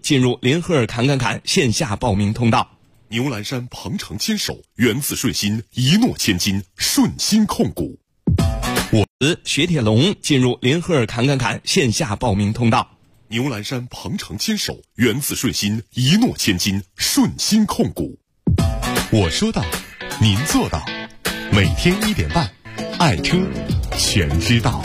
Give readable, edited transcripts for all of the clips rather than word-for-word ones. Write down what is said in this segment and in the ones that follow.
进入联合尔侃侃侃线下报名通道。 牛栏山鹏程牵手，源自顺心，一诺千金，顺心控股。 雪铁龙进入联合尔侃侃侃线下报名通道。 牛栏山鹏程牵手，源自顺心，一诺千金，顺心控股。我说到，您做到。每天1点半，爱车全知道。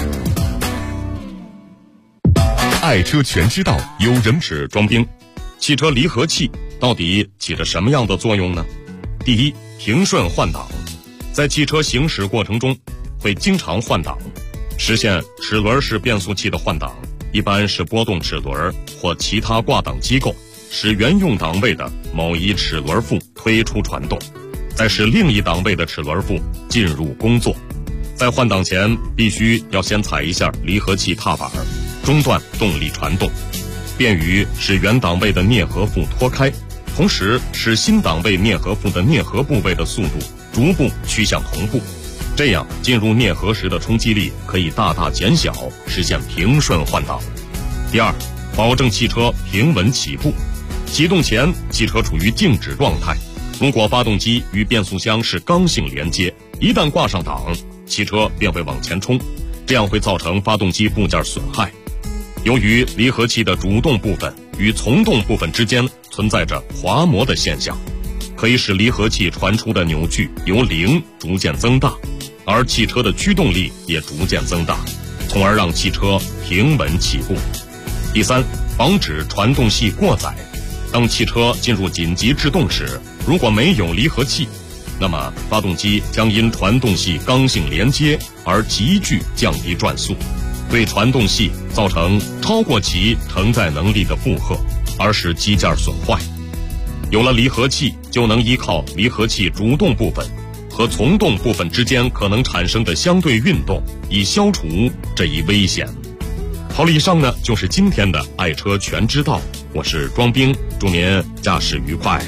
爱车全知道由人是装兵。汽车离合器到底起着什么样的作用呢？第一，平顺换挡。在汽车行驶过程中会经常换挡，实现齿轮式变速器的换挡，一般是拨动齿轮或其他挂挡机构，使原用档位的某一齿轮副推出传动，再使另一档位的齿轮副进入工作。在换挡前必须要先踩一下离合器踏板，中断动力传动，便于使原档位的啮合副脱开，同时使新档位啮合副的啮合部位的速度逐步趋向同步，这样进入啮合时的冲击力可以大大减小，实现平顺换挡。第二，保证汽车平稳起步。启动前汽车处于静止状态，如果发动机与变速箱是刚性连接，一旦挂上档，汽车便会往前冲，这样会造成发动机部件损害。由于离合器的主动部分与从动部分之间存在着滑磨的现象，可以使离合器传出的扭矩由0逐渐增大，而汽车的驱动力也逐渐增大，从而让汽车平稳起步。第三，防止传动系过载。当汽车进入紧急制动时，如果没有离合器，那么发动机将因传动系刚性连接而急剧降低转速，对传动系造成超过其承载能力的负荷，而使机件损坏。有了离合器，就能依靠离合器主动部分和从动部分之间可能产生的相对运动，以消除这一危险。好了，以上呢就是今天的爱车全知道，我是庄兵，祝您驾驶愉快。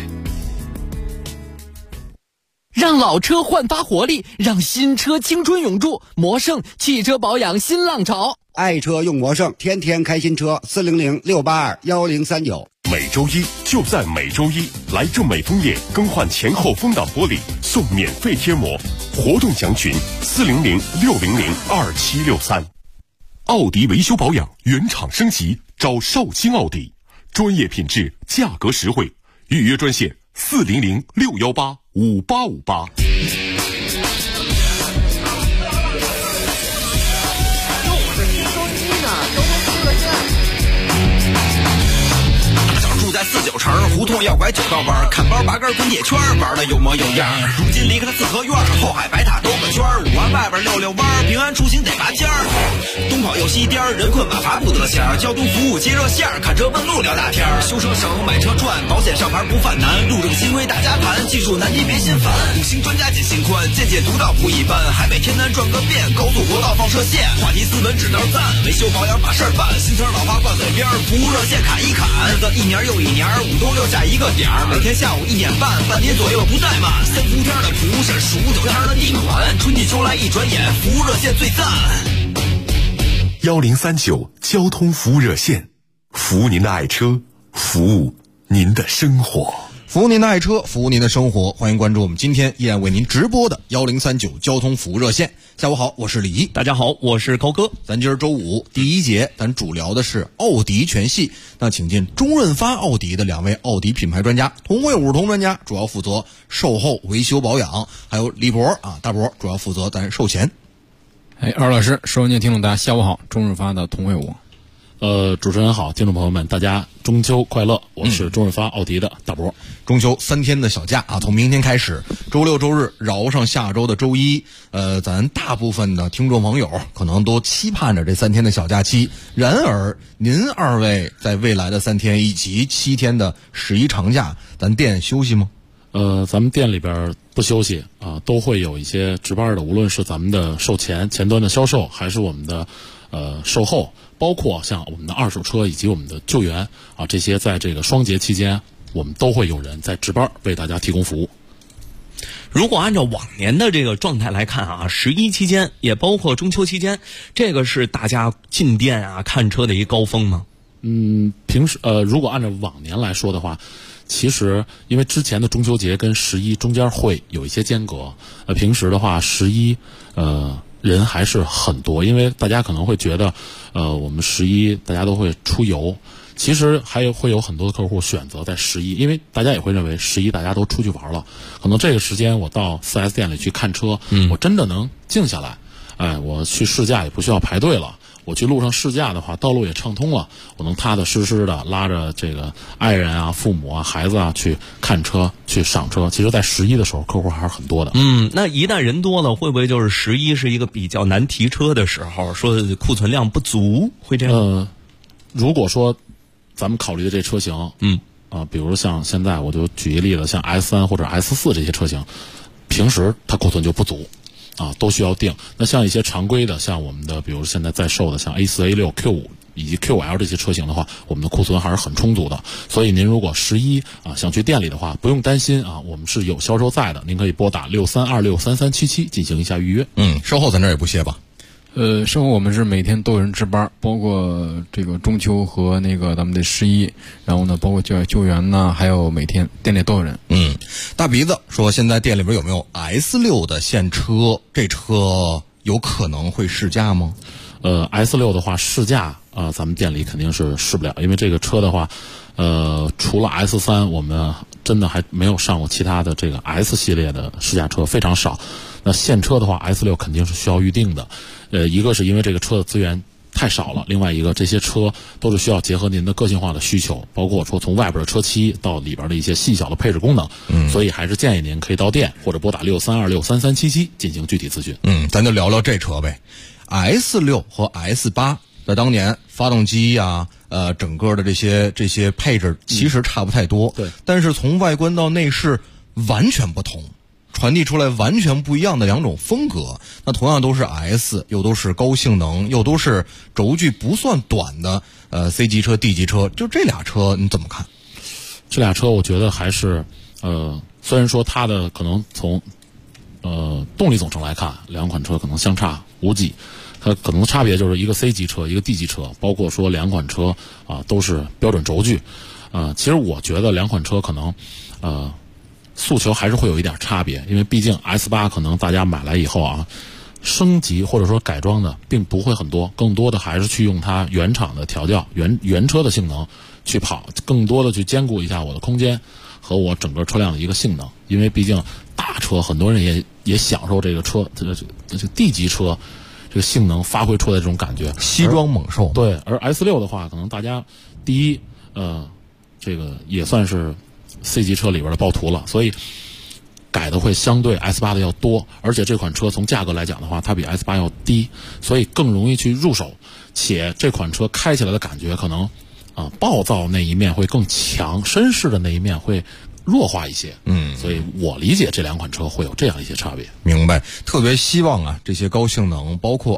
让老车焕发活力，让新车青春永驻。魔胜汽车保养新浪潮， 爱车用魔胜，天天开新车。400-682-1039。 每周一就在每周一，来正美枫叶更换前后风挡玻璃送免费贴膜，活动详询400-600-2763。奥迪维修保养原厂升级，找绍兴奥迪，专业品质，价格实惠，预约专线400-618-5858。 在49城胡同要拐9道弯，看包拔根滚铁圈，玩的有模有样。如今离开了四合院，后海白塔兜个圈，5环外边溜弯，平安出行得拔尖儿。东跑右西颠，人困马乏不得闲。交通服务接热线，看车问路聊大天。修车省，买车赚，保险上牌不犯难。路政新规大家谈，技术难题别心烦。5星专家解心宽，见解独到不一般。海北天南转个遍，高速国道放射线。话题斯文指道赞，维修保养把事儿办。新车老花挂嘴边，服务热线砍一砍。日子一年又一年，5都6下一个点儿，每天下午1点半，半年左右不怠慢。3伏天的不是数9天的地款，春季秋来一转眼，服务热线最赞。 1039交通服务热线，服务您的爱车，服务您的生活。 服务您的爱车，服务您的生活，欢迎关注我们今天依然为您直播的1039交通服务热线。下午好，我是李毅。 大家好，我是高哥。 咱今儿周五第一节，咱主聊的是奥迪全系。那请进钟润发奥迪的2位奥迪品牌专家，同会5同专家，主要负责售后维修保养，还有李博大博主要负责咱售前。 二老师，收音机听众大家下午好，钟润发的同会5。 主持人好，听众朋友们，大家中秋快乐！我是钟润发奥迪的大博。 中秋3天的小假从明天开始，周6周日饶上下周的周一。咱大部分的听众朋友可能都期盼着这3天的小假期。然而，您2位在未来的3天以及7天的11长假，咱店休息吗？ 咱们店里边不休息都会有一些值班的，无论是咱们的售前端的销售，还是我们的售后。包括像我们的二手车以及我们的救援这些在这个双节期间，我们都会有人在值班为大家提供服务。 如果按照往年的这个状态来看11期间，也包括中秋期间，这个是大家进店看车的一个高峰吗？ 平时如果按照往年来说的话，其实因为之前的中秋节跟11中间会有一些间隔，平时的话11人还是很多，因为大家可能会觉得我们11大家都会出游。其实会有很多的客户选择在11，因为大家也会认为11大家都出去玩了，可能这个时间我到 4S 店里去看车，我真的能静下来，我去试驾也不需要排队了，我去路上试驾的话，道路也畅通了，我能踏踏实实的拉着这个爱人啊、父母啊、孩子啊去看车、去赏车。其实在11的时候，客户还是很多的。 那一旦人多了，会不会就是11是一个比较难提车的时候，说库存量不足，会这样？ 如果说咱们考虑的这车型，比如像现在我就举一个例子，像 S3 或者 S4 这些车型，平时它库存就不足，都需要定。那像一些常规的，像我们的比如现在在售的像 A4、A6、Q5 以及 QL 这些车型的话，我们的库存还是很充足的。所以您如果11想去店里的话，不用担心我们是有销售在的，您可以拨打63263377进行一下预约。 售后咱这儿也不歇吧？ 售后我们是每天都有人值班，包括这个中秋和那个咱们的11，然后呢，包括救援呐，还有每天店里都有人。 大鼻子说现在店里边有没有 S6 的现车？这车有可能会试驾吗 ？S6 的话试驾咱们店里肯定是试不了，因为这个车的话，除了 S3，我们真的还没有上过其他的这个 S 系列的试驾车，非常少。那现车的话 ，S6 肯定是需要预定的。一个是因为这个车的资源太少了，另外一个这些车都是需要结合您的个性化的需求，包括说从外边的车漆到里边的一些细小的配置功能。所以还是建议您可以到店或者拨打63263377进行具体咨询。 咱就聊聊这车呗。S6 和 S8在当年发动机整个的这些配置其实差不太多， 对， 但是从外观到内饰完全不同。传递出来完全不一样的两种风格，那同样都是 S， 又都是高性能，又都是轴距不算短的C 级车、D 级车，就这俩车你怎么看？ 这俩车我觉得还是虽然说它的可能从动力总成来看，两款车可能相差无几，它可能差别就是一个 C 级车，一个 D 级车，包括说两款车都是标准轴距，其实我觉得两款车可能诉求还是会有一点差别，因为毕竟 S8 可能大家买来以后升级或者说改装的并不会很多，更多的还是去用它原厂的调教、原车的性能去跑，更多的去兼顾一下我的空间和我整个车辆的一个性能。因为毕竟大车很多人也享受这个车这个 D 级车这个性能发挥出来的这种感觉， 西装猛兽。 对，而 S6 的话，可能大家第一这个也算是C 级车里边的暴徒了，所以改的会相对 S8 的要多，而且这款车从价格来讲的话，它比 S8 要低，所以更容易去入手，且这款车开起来的感觉可能暴躁那一面会更强，绅士的那一面会弱化一些。所以我理解这两款车会有这样一些差别。 明白，特别希望这些高性能，包括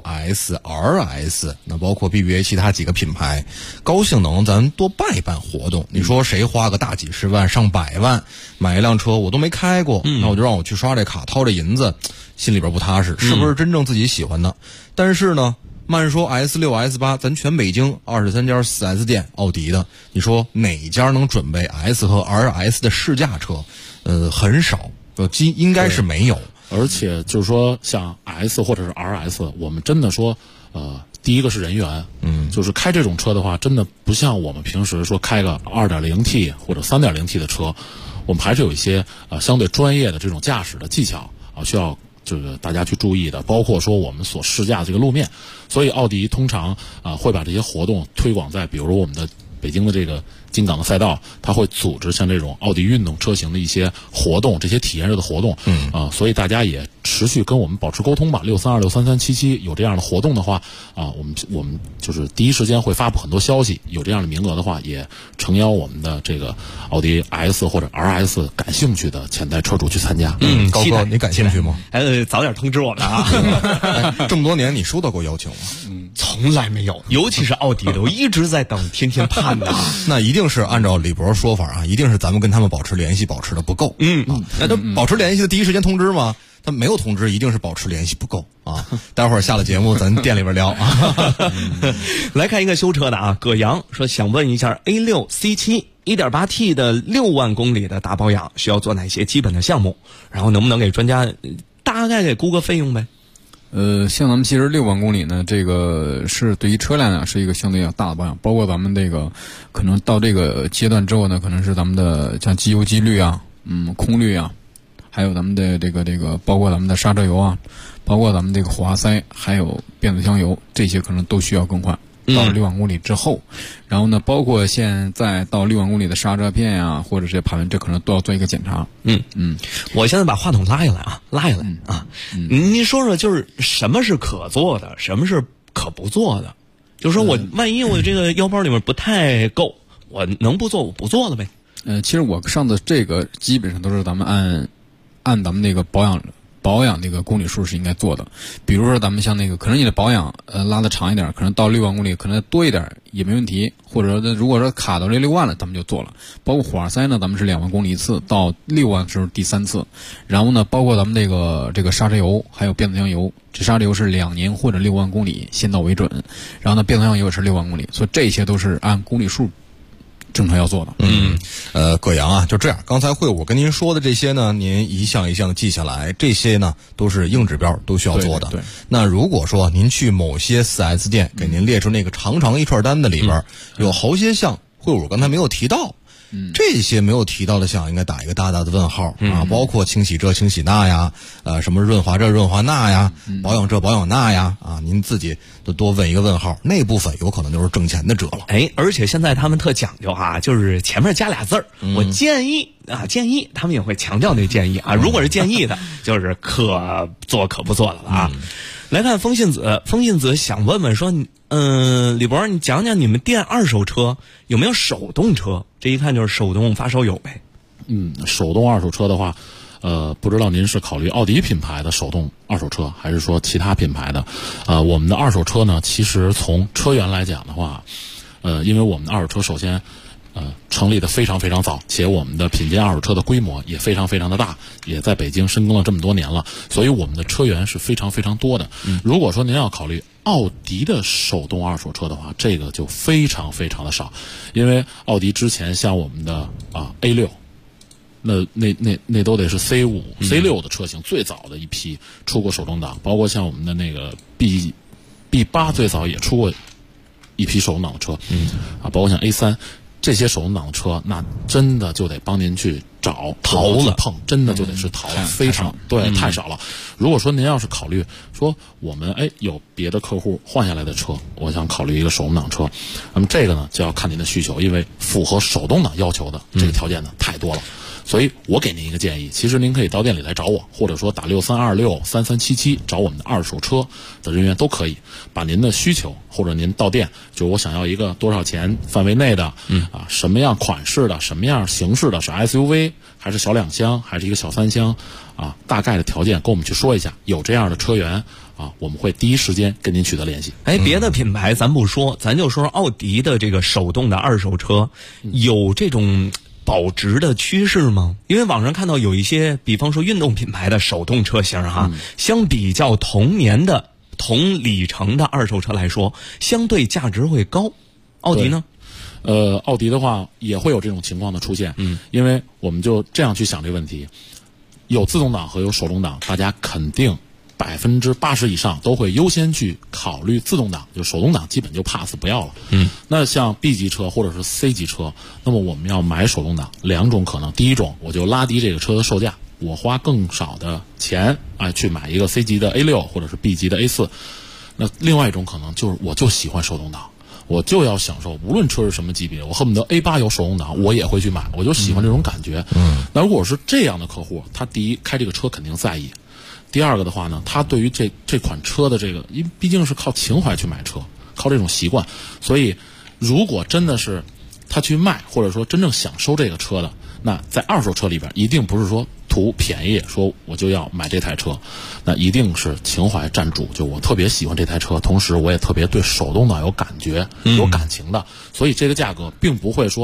S、RS， 那包括 BBA 其他几个品牌，高性能咱多办一办活动。你说谁花个大几十万、上百万买一辆车，我都没开过，那我就让我去刷这卡，掏这银子，心里边不踏实，是不是真正自己喜欢的？但是呢，慢说 S6、S8， 咱全北京23家 4S 店奥迪的，你说哪家能准备 S 和 RS 的试驾车？很少，应该是没有。 而且就是说，像 S 或者是 RS， 我们真的说，第一个是人员，就是开这种车的话，真的不像我们平时说开个 2.0T 或者 3.0T 的车，我们还是有一些相对专业的这种驾驶的技巧需要这个大家去注意的，包括说我们所试驾的这个路面。所以奥迪通常会把这些活动推广在比如我们的北京的这个京港的赛道，它会组织像这种奥迪运动车型的一些活动，这些体验日的活动。所以大家也持续跟我们保持沟通吧。63263377有这样的活动的话我们就是第一时间会发布很多消息，有这样的名额的话，也诚邀我们的这个奥迪 S 或者 RS 感兴趣的潜在车主去参加。 高哥，你感兴趣吗？ 早点通知我们这么多年你收到过邀请吗？ 从来没有，尤其是奥迪的，我一直在等，天天盼的。 那一定是按照李博说法一定是咱们跟他们保持联系，保持的不够。 那都保持联系的第一时间通知吗？ 他没有通知，一定是保持联系不够啊。待会儿下了节目，咱店里边聊啊。 来看一个修车的啊，葛阳说想问一下 A6 C7 1.8T 的6万公里的大保养需要做哪些基本的项目，然后能不能给专家大概给估个费用呗？ 像咱们其实6万公里呢，这个是对于车辆呢是一个相对要大的保养，包括咱们这个可能到这个阶段之后呢，可能是咱们的像机油机滤啊，空滤啊，还有咱们的这个包括咱们的刹车油啊，包括咱们这个火花塞，还有变速箱油，这些可能都需要更换。到了6万公里之后，然后呢，包括现在到6万公里的刹车片呀，或者是盘纹，这可能都要做一个检查。 我现在把话筒拉下来啊，您说说，就是什么是可做的，什么是可不做的？就是说我万一我这个腰包里面不太够，我能不做我不做了呗。 其实我上次这个基本上都是咱们按咱们那个保养这个公里数是应该做的。比如说咱们像那个可能你的保养拉得长一点，可能到6万公里可能多一点也没问题，或者说如果说卡到这6万了咱们就做了。包括火花塞呢，咱们是2万公里一次，到6万时候第3次。然后呢，包括咱们这个刹车油还有变速箱油，这刹车油是2年或者6万公里先到为准，然后呢变速箱油也是6万公里，所以这些都是按公里数正常要做的。 葛阳啊，就这样。刚才我跟您说的这些呢，您一项一项的记下来，这些呢都是硬指标，都需要做的。 对。 那如果说您去某些 4S 店，给您列出那个长长一串单子里边，有好些项我刚才没有提到。这些没有提到的项应该打一个大大的问号啊，包括清洗这清洗那呀，什么润滑这润滑那呀，保养这保养那呀，啊，您自己都多问一个问号，那部分有可能就是挣钱的辙了。 而且现在他们特讲究啊，就是前面加俩字儿，我建议他们也会强调那建议啊，如果是建议的，就是可做可不做的了啊。来看风信子想问问说，李博，你讲讲你们店二手车有没有手动车？这一看就是手动发烧友呗。 手动二手车的话，不知道您是考虑奥迪品牌的手动二手车，还是说其他品牌的？我们的二手车呢，其实从车源来讲的话，因为我们的二手车首先成立的非常非常早，且我们的品鉴二手车的规模也非常非常的大，也在北京深耕了这么多年了，所以我们的车源是非常非常多的。如果说您要考虑奥迪的手动二手车的话，这个就非常非常的少，因为奥迪之前像我们的A6，那都得是 C5、C6 的车型，最早的一批出过手动挡，包括像我们的那个 B8 最早也出过一批手动挡的车，包括像 A3。这些手动挡的车，那真的就得帮您去找淘了碰，真的就得是淘，非常对，太少了。如果说您要是考虑说我们有别的客户换下来的车，我想考虑一个手动挡车，那么这个呢就要看您的需求，因为符合手动挡要求的这个条件呢太多了。所以我给您一个建议，其实您可以到店里来找我，或者说打63263377找我们的二手车的人员都可以，把您的需求或者您到店，就我想要一个多少钱范围内的，什么样款式的，什么样形式的，是 SUV 还是小2厢还是一个小3厢啊，大概的条件跟我们去说一下，有这样的车源啊，我们会第一时间跟您取得联系。 别的品牌咱不说，咱就说奥迪的这个手动的二手车，有这种保值的趋势吗？因为网上看到有一些，比方说运动品牌的手动车型相比较同年的同里程的二手车来说，相对价值会高。奥迪呢？ 奥迪的话也会有这种情况的出现，因为我们就这样去想这个问题，有自动挡和有手动挡，大家肯定80%以上都会优先去考虑自动挡，就手动挡基本就 pass 不要了。那像 B 级车或者是 C 级车，那么我们要买手动挡，两种可能，第一种我就拉低这个车的售价，我花更少的钱去买一个 C 级的 A6 或者是 B 级的 A4。那另外一种可能就是我就喜欢手动挡，我就要享受，无论车是什么级别，我恨不得 A8 有手动挡我也会去买，我就喜欢这种感觉。那如果是这样的客户，他第一开这个车肯定在意，第二个的话呢，他对于这款车的这个，因为毕竟是靠情怀去买车，靠这种习惯，所以如果真的是他去卖，或者说真正想收这个车的，那在二手车里边一定不是说图便宜，说我就要买这台车，那一定是情怀占主，就我特别喜欢这台车，同时我也特别对手动挡有感觉、有感情的，所以这个价格并不会说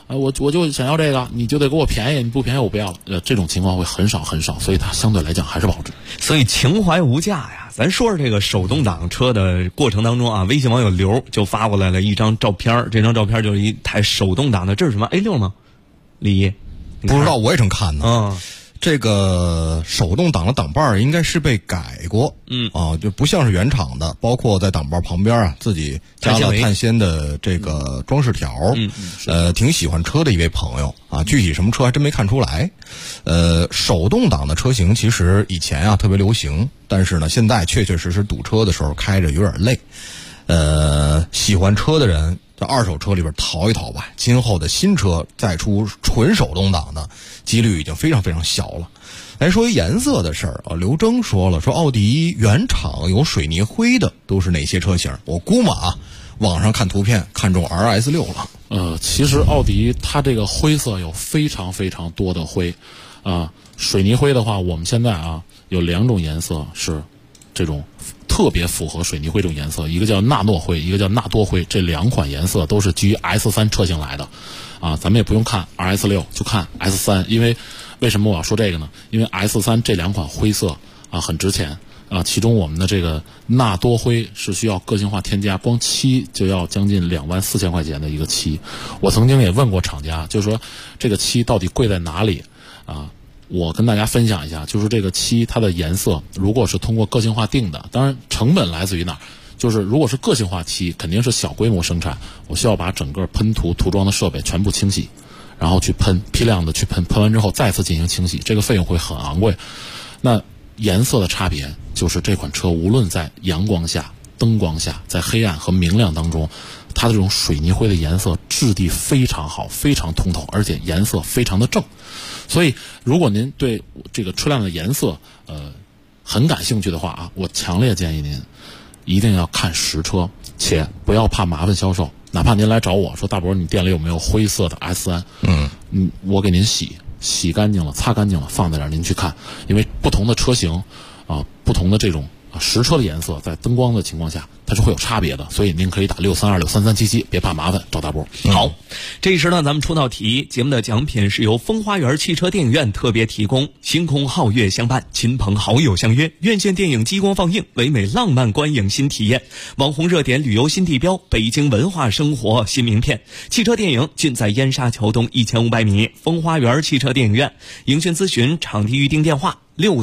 我就想要这个，你就得给我便宜，你不便宜我不要了。这种情况会很少很少，所以它相对来讲还是保值。 所以情怀无价呀。咱说说这个手动挡车的过程当中啊，微信网友刘就发过来了一张照片，这张照片就是一台手动挡的，这是什么 A6 吗？李一， 不知道，我也正看呢。这个手动挡的挡把应该是被改过，就不像是原厂的，包括在挡把旁边啊自己加了碳纤的这个装饰条，挺喜欢车的一位朋友啊，具体什么车还真没看出来。手动挡的车型其实以前啊特别流行，但是呢现在确确实实堵车的时候开着有点累。喜欢车的人在二手车里边淘一淘吧，今后的新车再出纯手动挡的几率已经非常非常小了。来说一颜色的事儿啊，刘征说了，说奥迪原厂有水泥灰的都是哪些车型？我估摸啊，网上看图片看中 RS6 了。 其实奥迪它这个灰色有非常非常多的灰，水泥灰的话，我们现在啊有2种颜色是这种特别符合水泥灰这种颜色，一个叫纳诺灰，一个叫纳多灰，这2款颜色都是基于 S3 车型来的，咱们也不用看 RS6， 就看 S3， 因为为什么我要说这个呢？因为 S3 这2款灰色很值钱其中我们的这个纳多灰是需要个性化添加，光漆就要将近24000块钱的一个漆。我曾经也问过厂家，就是说这个漆到底贵在哪里我跟大家分享一下，就是这个漆它的颜色如果是通过个性化定的，当然成本来自于哪儿，就是如果是个性化漆肯定是小规模生产，我需要把整个喷涂涂装的设备全部清洗，然后去喷，批量的去喷，喷完之后再次进行清洗，这个费用会很昂贵。那颜色的差别就是这款车无论在阳光下、灯光下，在黑暗和明亮当中，它的这种水泥灰的颜色质地非常好，非常通透，而且颜色非常的正。所以如果您对这个车辆的颜色很感兴趣的话我强烈建议您一定要看实车，且不要怕麻烦销售，哪怕您来找我说大伯你店里有没有灰色的 S3，我给您洗干净了，擦干净了，放在这儿您去看，因为不同的车型不同的这种实车的颜色在灯光的情况下它是会有差别的，所以您可以打632633377，别怕麻烦，找大波。 好，这一时呢咱们出道题，节目的奖品是由风花园汽车电影院特别提供，星空皓月相伴，亲朋好友相约，院线电影激光放映，唯美浪漫观影新体验，网红热点旅游新地标，北京文化生活新名片，汽车电影尽在燕莎桥东1500米风花园汽车电影院。营讯咨询场地预订电话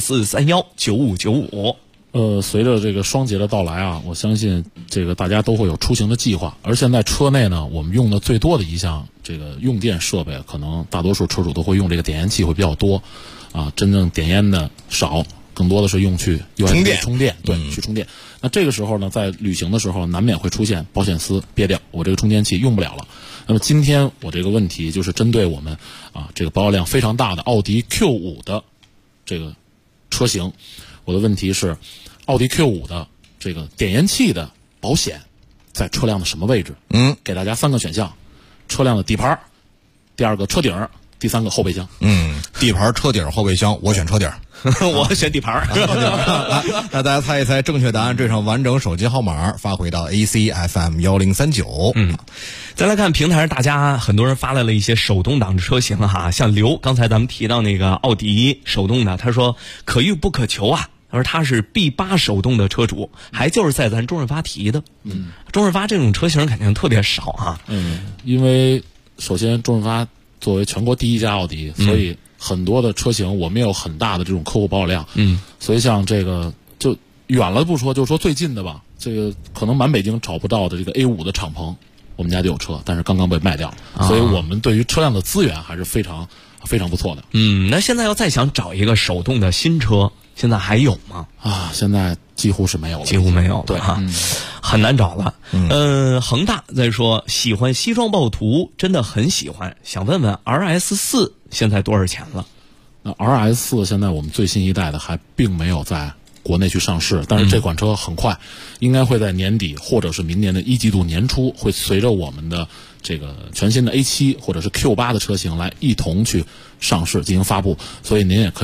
64319595。 随着这个双节的到来我相信这个大家都会有出行的计划，而现在车内呢，我们用的最多的一项这个用电设备，可能大多数车主都会用这个点烟器会比较多真正点烟的少，更多的是用去充电，对，去充电。那这个时候呢，在旅行的时候难免会出现保险丝憋掉，我这个充电器用不了了。那么今天我这个问题就是针对我们这个保有量非常大的奥迪 Q5 的这个车型，我的问题是奥迪 Q5 的这个点烟器的保险在车辆的什么位置？给大家3个选项：车辆的底盘，第2个车顶，第3个后备箱。 底盘、车顶、后备箱，我选车顶。 我选底盘。 那大家猜一猜正确答案，缀上完整手机号码发回到 ACFM1039。 再来看平台上，大家很多人发来了一些手动挡的车型像刘刚才咱们提到那个奥迪手动的，他说可遇不可求他说他是 B8 手动的车主，还就是在咱周润发提的。周润发这种车型肯定特别少因为首先周润发作为全国第1家奥迪，所以很多的车型我们有很大的这种客户保有量。所以像这个就远了不说，就说最近的吧，这个可能满北京找不到的这个 A5 的敞篷，我们家就有车，但是刚刚被卖掉了。所以我们对于车辆的资源还是非常非常不错的。 那现在要再想找一个手动的新车，现在还有吗？ 现在几乎是没有了， 几乎没有了。 对很难找了。恒大在说喜欢西装暴徒，真的很喜欢，想问问 RS4 现在多少钱了？ 那 RS4 现在我们最新一代的还并没有在国内去上市，但是这款车很快应该会在年底或者是明年的1季度年初，会随着我们的这个全新的 A7 或者是 Q8 的车型来一同去上市进行发布，所以您也可以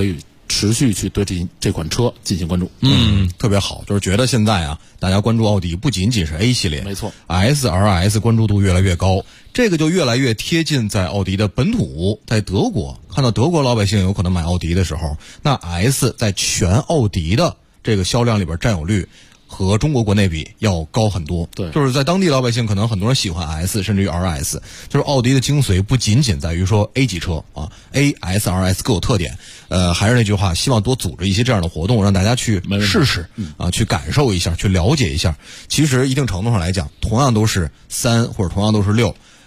持续去对这款车进行关注。 特别好，就是觉得现在啊，大家关注奥迪不仅仅是 A 系列， 没错 ，S、RS 关注度越来越高，这个就越来越贴近在奥迪的本土，在德国，看到德国老百姓有可能买奥迪的时候，那 S 在全奥迪的这个销量里边占有率和中国国内比要高很多。 对， 就是在当地老百姓可能很多人喜欢 S 甚至于 RS， 就是奥迪的精髓不仅仅在于说 A 级车啊 ，A、S、RS 各有特点。还是那句话，希望多组织一些这样的活动，让大家去试试啊，去感受一下，去了解一下。其实一定程度上来讲，同样都是3或者同样都是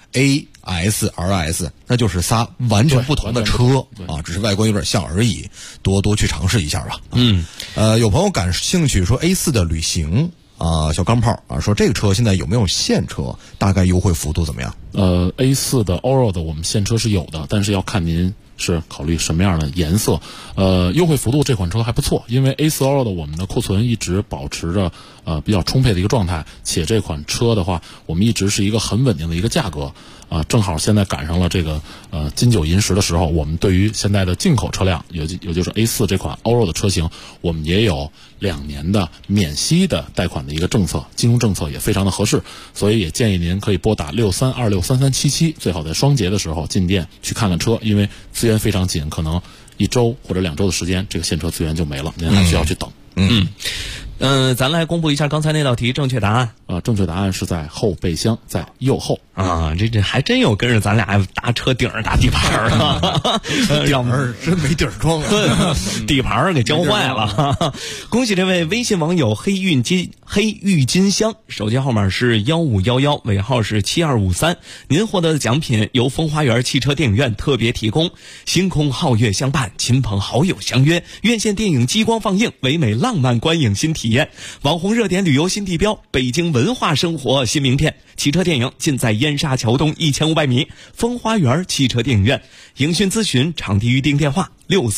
6。A、S、RS 那就是仨完全不同的车啊，只是外观有点像而已，多去尝试一下吧。有朋友感兴趣说 A4 的旅行啊，小钢炮啊，说这个车现在有没有现车，大概优惠幅度怎么样 ？A4 的 Allroad 我们现车是有的，但是要看您是考虑什么样的颜色。优惠幅度这款车还不错，因为 A4 Allroad 我们的库存一直保持着比较充沛的一个状态，且这款车的话，我们一直是一个很稳定的一个价格。正好现在赶上了这个金九银十的时候，我们对于现在的进口车辆，也就是 A4 这款 Allroad 的车型，我们也有2年的免息的贷款的一个政策，金融政策也非常的合适，所以也建议您可以拨打63263377，最好在双节的时候进店去看看车，因为资源非常紧，可能1周或者2周的时间，这个现车资源就没了，您还需要去等。 咱来公布一下刚才那道题正确答案。 正确答案是在后备箱，在右后啊。这还真有跟着咱俩搭车顶儿打底盘啊， 让门真没地儿装啊， 底盘给教坏了。恭喜这位微信网友黑郁金香，手机号码是1511，尾号是7253。您获得的奖品由风花园汽车电影院特别提供，星空皓月相伴，亲朋好友相约，院线电影激光放映，唯美浪漫观影新体验，网红热点旅游新地标，北京文化生活新名片。汽车电影尽在燕莎桥东1500米风花园汽车电影院。营讯咨询场地预订电话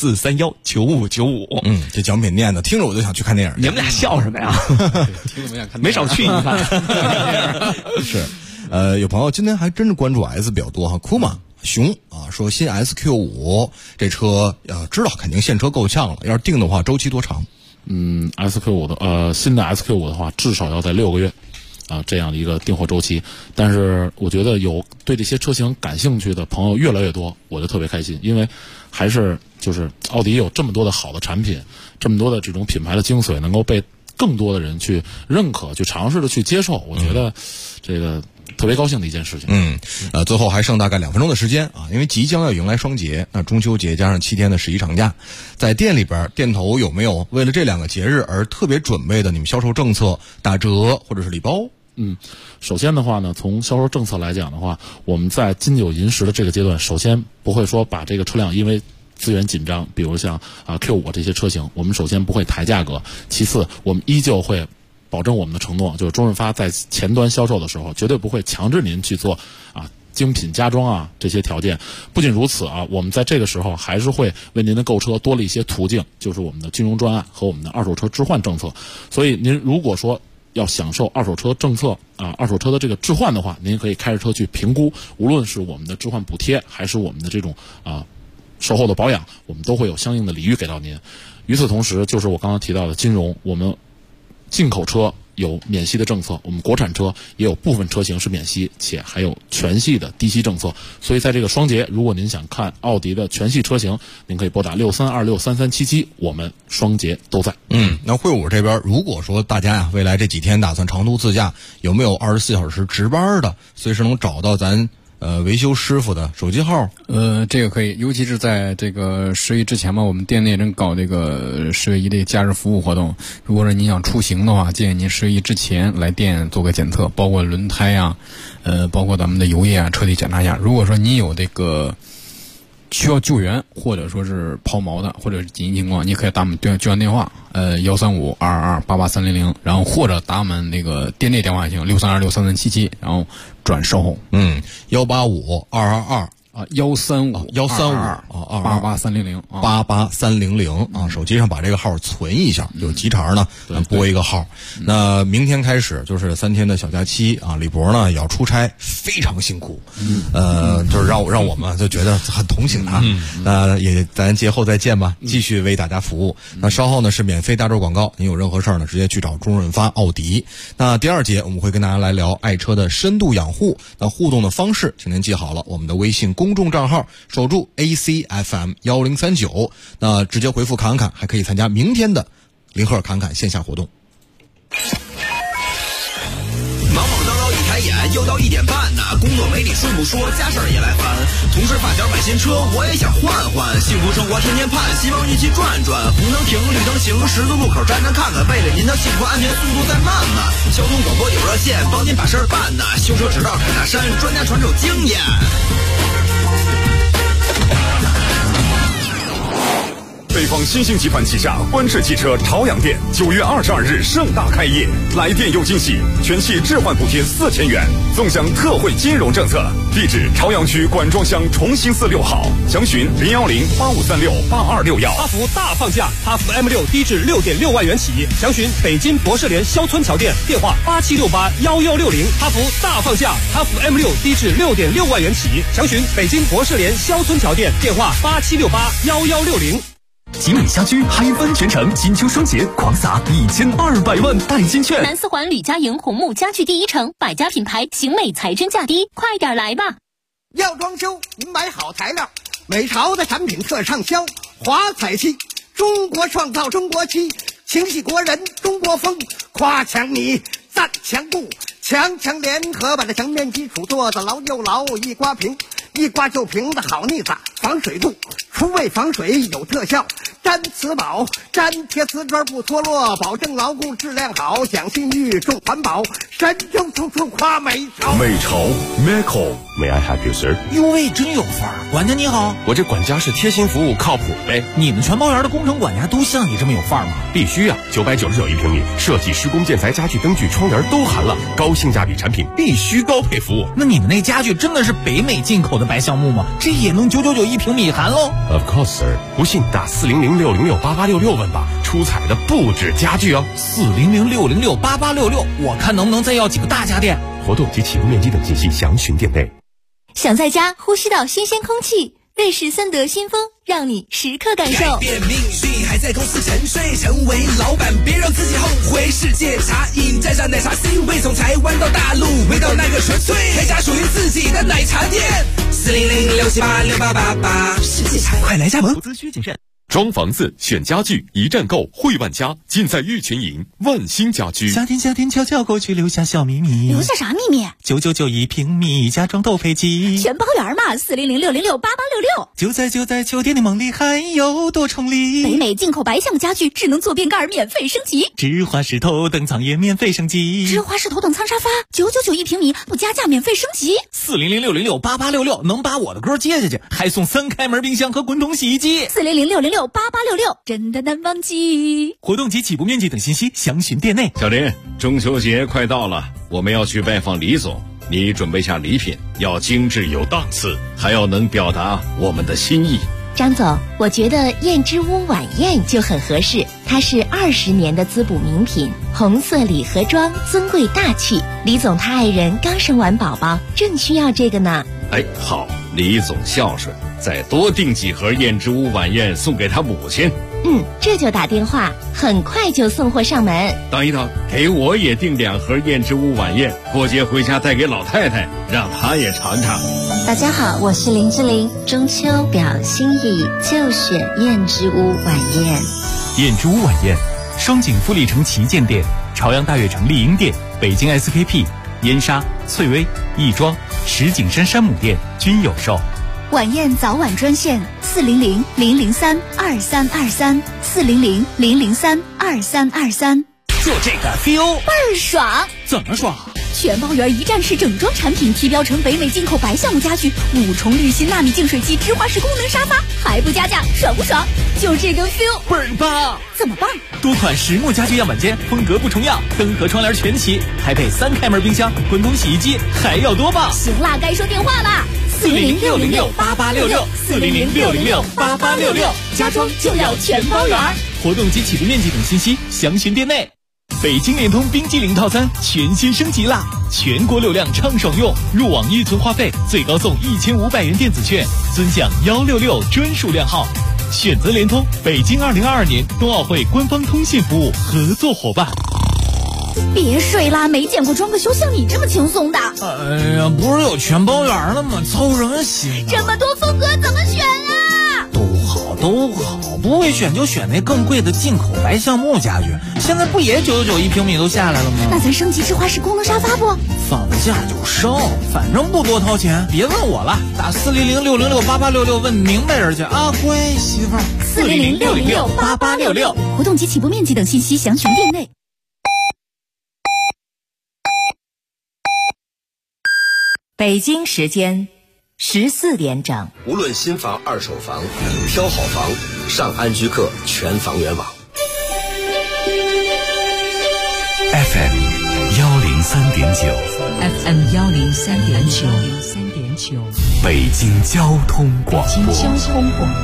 64319595。 这奖品念的听着我就想去看电影。 你们俩笑什么呀？ 听怎么样？看没少去一看。 是，有朋友今天还真是关注 S 比较多哈，库玛熊啊说新 SQ5 这车知道肯定现车够呛了，要是定的话周期多长 ？SQ5 的新的 SQ5 的话，至少要在6个月这样的一个订货周期。但是我觉得有对这些车型感兴趣的朋友越来越多，我就特别开心，因为还是就是奥迪有这么多的好的产品，这么多的这种品牌的精髓能够被更多的人去认可，去尝试的去接受，我觉得这个特别高兴的一件事情。 最后还剩大概2分钟的时间啊，因为即将要迎来双节，那中秋节加上7天的11长假，在店里边店头有没有为了这2个节日而特别准备的你们销售政策、打折或者是礼包？ 首先的话呢，从销售政策来讲的话，我们在金九银十的这个阶段，首先不会说把这个车辆因为资源紧张，比如像Q5这些车型，我们首先不会抬价格，其次我们依旧会保证我们的承诺，就是中润发在前端销售的时候，绝对不会强制您去做精品家装这些条件。不仅如此我们在这个时候还是会为您的购车多了一些途径，就是我们的金融专案和我们的二手车置换政策。所以您如果说要享受二手车政策二手车的这个置换的话，您可以开着车去评估，无论是我们的置换补贴，还是我们的这种售后的保养，我们都会有相应的礼遇给到您。与此同时，就是我刚刚提到的金融，我们进口车有免息的政策，我们国产车也有部分车型是免息，且还有全系的低息政策。所以在这个双节，如果您想看奥迪的全系车型，您可以拨打63263377，我们双节都在。 那会武这边如果说大家未来这几天打算长途自驾，有没有24小时值班的，随时能找到咱维修师傅的手机号？ 这个可以，尤其是在这个10月之前嘛，我们店内正搞这个10月1的假日服务活动。如果说您想出行的话，建议您10月1之前来店做个检测，包括轮胎包括咱们的油液彻底检查一下。如果说您有这个需要救援，或者说是抛锚的，或者是紧急情况，你可以打我们救援电话13522883000，然后或者打我们那个店内电话型63263377，然后转售后。 18522883000 1358830088300啊，手机上把这个号存一下，有急茬呢，咱拨一个号。那明天开始就是3天的小假期啊，李博呢也要出差，非常辛苦，就是让我们就觉得很同情他。也咱节后再见吧，继续为大家服务。那稍后呢是免费大洲广告，您有任何事儿呢直接去找钟润发奥迪。那第2节我们会跟大家来聊爱车的深度养护，那互动的方式请您记好了，我们的微信公众账号守住 ACFM1039，那直接回复侃侃，还可以参加明天的林赫侃侃线下活动。 忙忙叨叨一抬眼，又到1点半呐，工作没理顺不说，家事儿也来烦。同事发小买新车，我也想换换，幸福生活天天盼，希望一起转转。红灯停，绿灯行，十字路口站站看看，为了您的幸福安全，速度再慢慢。交通广播有热线，帮您把事儿办呐。修车直到凯大山，专家传授经验。 北方新兴集团旗下观致汽车朝阳店9月22日盛大开业，来店有惊喜，全系置换补贴4000元，纵享特惠金融政策。地址：朝阳区管庄乡重兴寺6号，详询01085368261。 哈弗大放价，哈弗 M6 低至6.6万元起，详询北京博士联肖村桥店，电话87681160。哈弗大放价，哈弗 M6 低至6.6万元起，详询北京博士联肖村桥店，电话87681160。 集美家居嗨翻全城，金秋双节狂撒1200万代金券。 南四环吕家营红木家具第一城，百家品牌，行美才真价低，快点来吧！ 要装修，您买好材料，美潮的产品特畅销，华彩漆，中国创造中国漆，情系国人中国风，夸强你赞强固，强强联合把这墙面基础做得牢又牢，一刮平，一刮就平的好腻子，防水度，除味防水有特效，粘瓷宝，粘贴瓷砖不脱落，保证牢固质量好，讲信誉重环保，神州处处夸美潮。 美潮 Michael，May I help you sir？ 哟喂，真有范儿！管家你好， 我这管家是贴心服务，靠谱呗。 你们全包园的工程管家都像你这么有范儿吗？ 必须啊！999一平米，设计、施工、建材、家具、灯具、窗帘都含了，高性价比产品，必须高配服务。 那你们那家具真的是北美进口的白橡木吗？这也能999一平米含喽 ？Of course sir， 不信打40060688866问吧，出彩的不止家具哦。 40060688866，我看能不能再要几个大家电。 活动及启用面积等信息详询店内。 想在家呼吸到新鲜空气，瑞士森德新风让你时刻感受。 改变命运还在公司沉睡，成为老板别让自己后悔。世界茶饮加上奶茶 C 位，从台湾到大陆，味道那个纯粹，开家属于自己的奶茶店。40067868888，世界茶快来加盟。 投资需谨慎。装房子选家具一站购汇万家，尽在玉群营万兴家居。 夏天悄悄过去，留下小秘密。 留下啥秘密 ？999一平米，家装都飞机。 全包圆嘛，40060688866。 就在酒店的梦里，还有多重礼。 北美进口白橡木家具，智能坐便盖免费升级。 芝华士头等舱也免费升级。 芝华士头等舱沙发999一平米，不加价免费升级。 40060688866能把我的歌接下去，还送3开门冰箱和滚筒洗衣机。 40060688866，真的难忘记。 活动及起步面积等信息详询店内。 小林，中秋节快到了，我们要去拜访李总，你准备下礼品，要精致有档次，还要能表达我们的心意。 张总，我觉得燕之屋晚宴就很合适，它是20年的滋补名品，红色礼盒装，尊贵大气。李总他爱人刚生完宝宝，正需要这个呢。 哎，好，李总孝顺，再多订几盒燕之屋晚宴送给他母亲。 这就打电话，很快就送货上门。 等一等，给我也订2盒燕之屋晚宴，过节回家带给老太太，让她也尝尝。 大家好，我是林志玲，中秋表心意就选燕之屋晚宴。 燕之屋晚宴，双井富力城旗舰店、朝阳大悦城丽婴店、北京 SKP、燕莎、翠微、亦庄、石景山山姆店均有售。 晚宴早晚专线400-003-2323，400-003-2323。 就这个 feel 倍儿爽。 怎么爽？ 全包圆一站式整装产品，提标成北美进口白橡木家具，5重滤芯纳米净水器，芝华士功能沙发，还不加价，爽不爽？就这个 feel 倍儿棒！ 怎么棒？ 多款实木家具样板间，风格不重样，灯和窗帘全齐，还配3开门冰箱、滚筒洗衣机，还要多棒？ 行啦，该说电话啦 400-606-8866，400-606-8866，家装就要全包圆。活动及起步面积等信息详询店内。北京联通冰激凌套餐全新升级啦！全国流量畅爽用，入网预存话费最高送1500元电子券，尊享166专属量号。选择联通，北京2022年冬奥会官方通信服务合作伙伴。 别睡啦，没见过装个修像你这么轻松的。 哎呀，不是有全包圆了吗？操什么心？ 这么多风格怎么选啊？ 都好，不会选就选那更贵的进口白橡木家具，现在不也999一平米都下来了吗？ 那咱升级智化式功能沙发不？ 放假就升，反正不多掏钱。别问我了，打400-606-8866问明白人去啊，乖媳妇儿。 400-606-8866，活动及起步面积等信息详询店内。 北京时间14点整。 无论新房、二手房，挑好房上安居客全房源网。 FM 103.9，FM 103.9， 北京交通广播， 北京交通广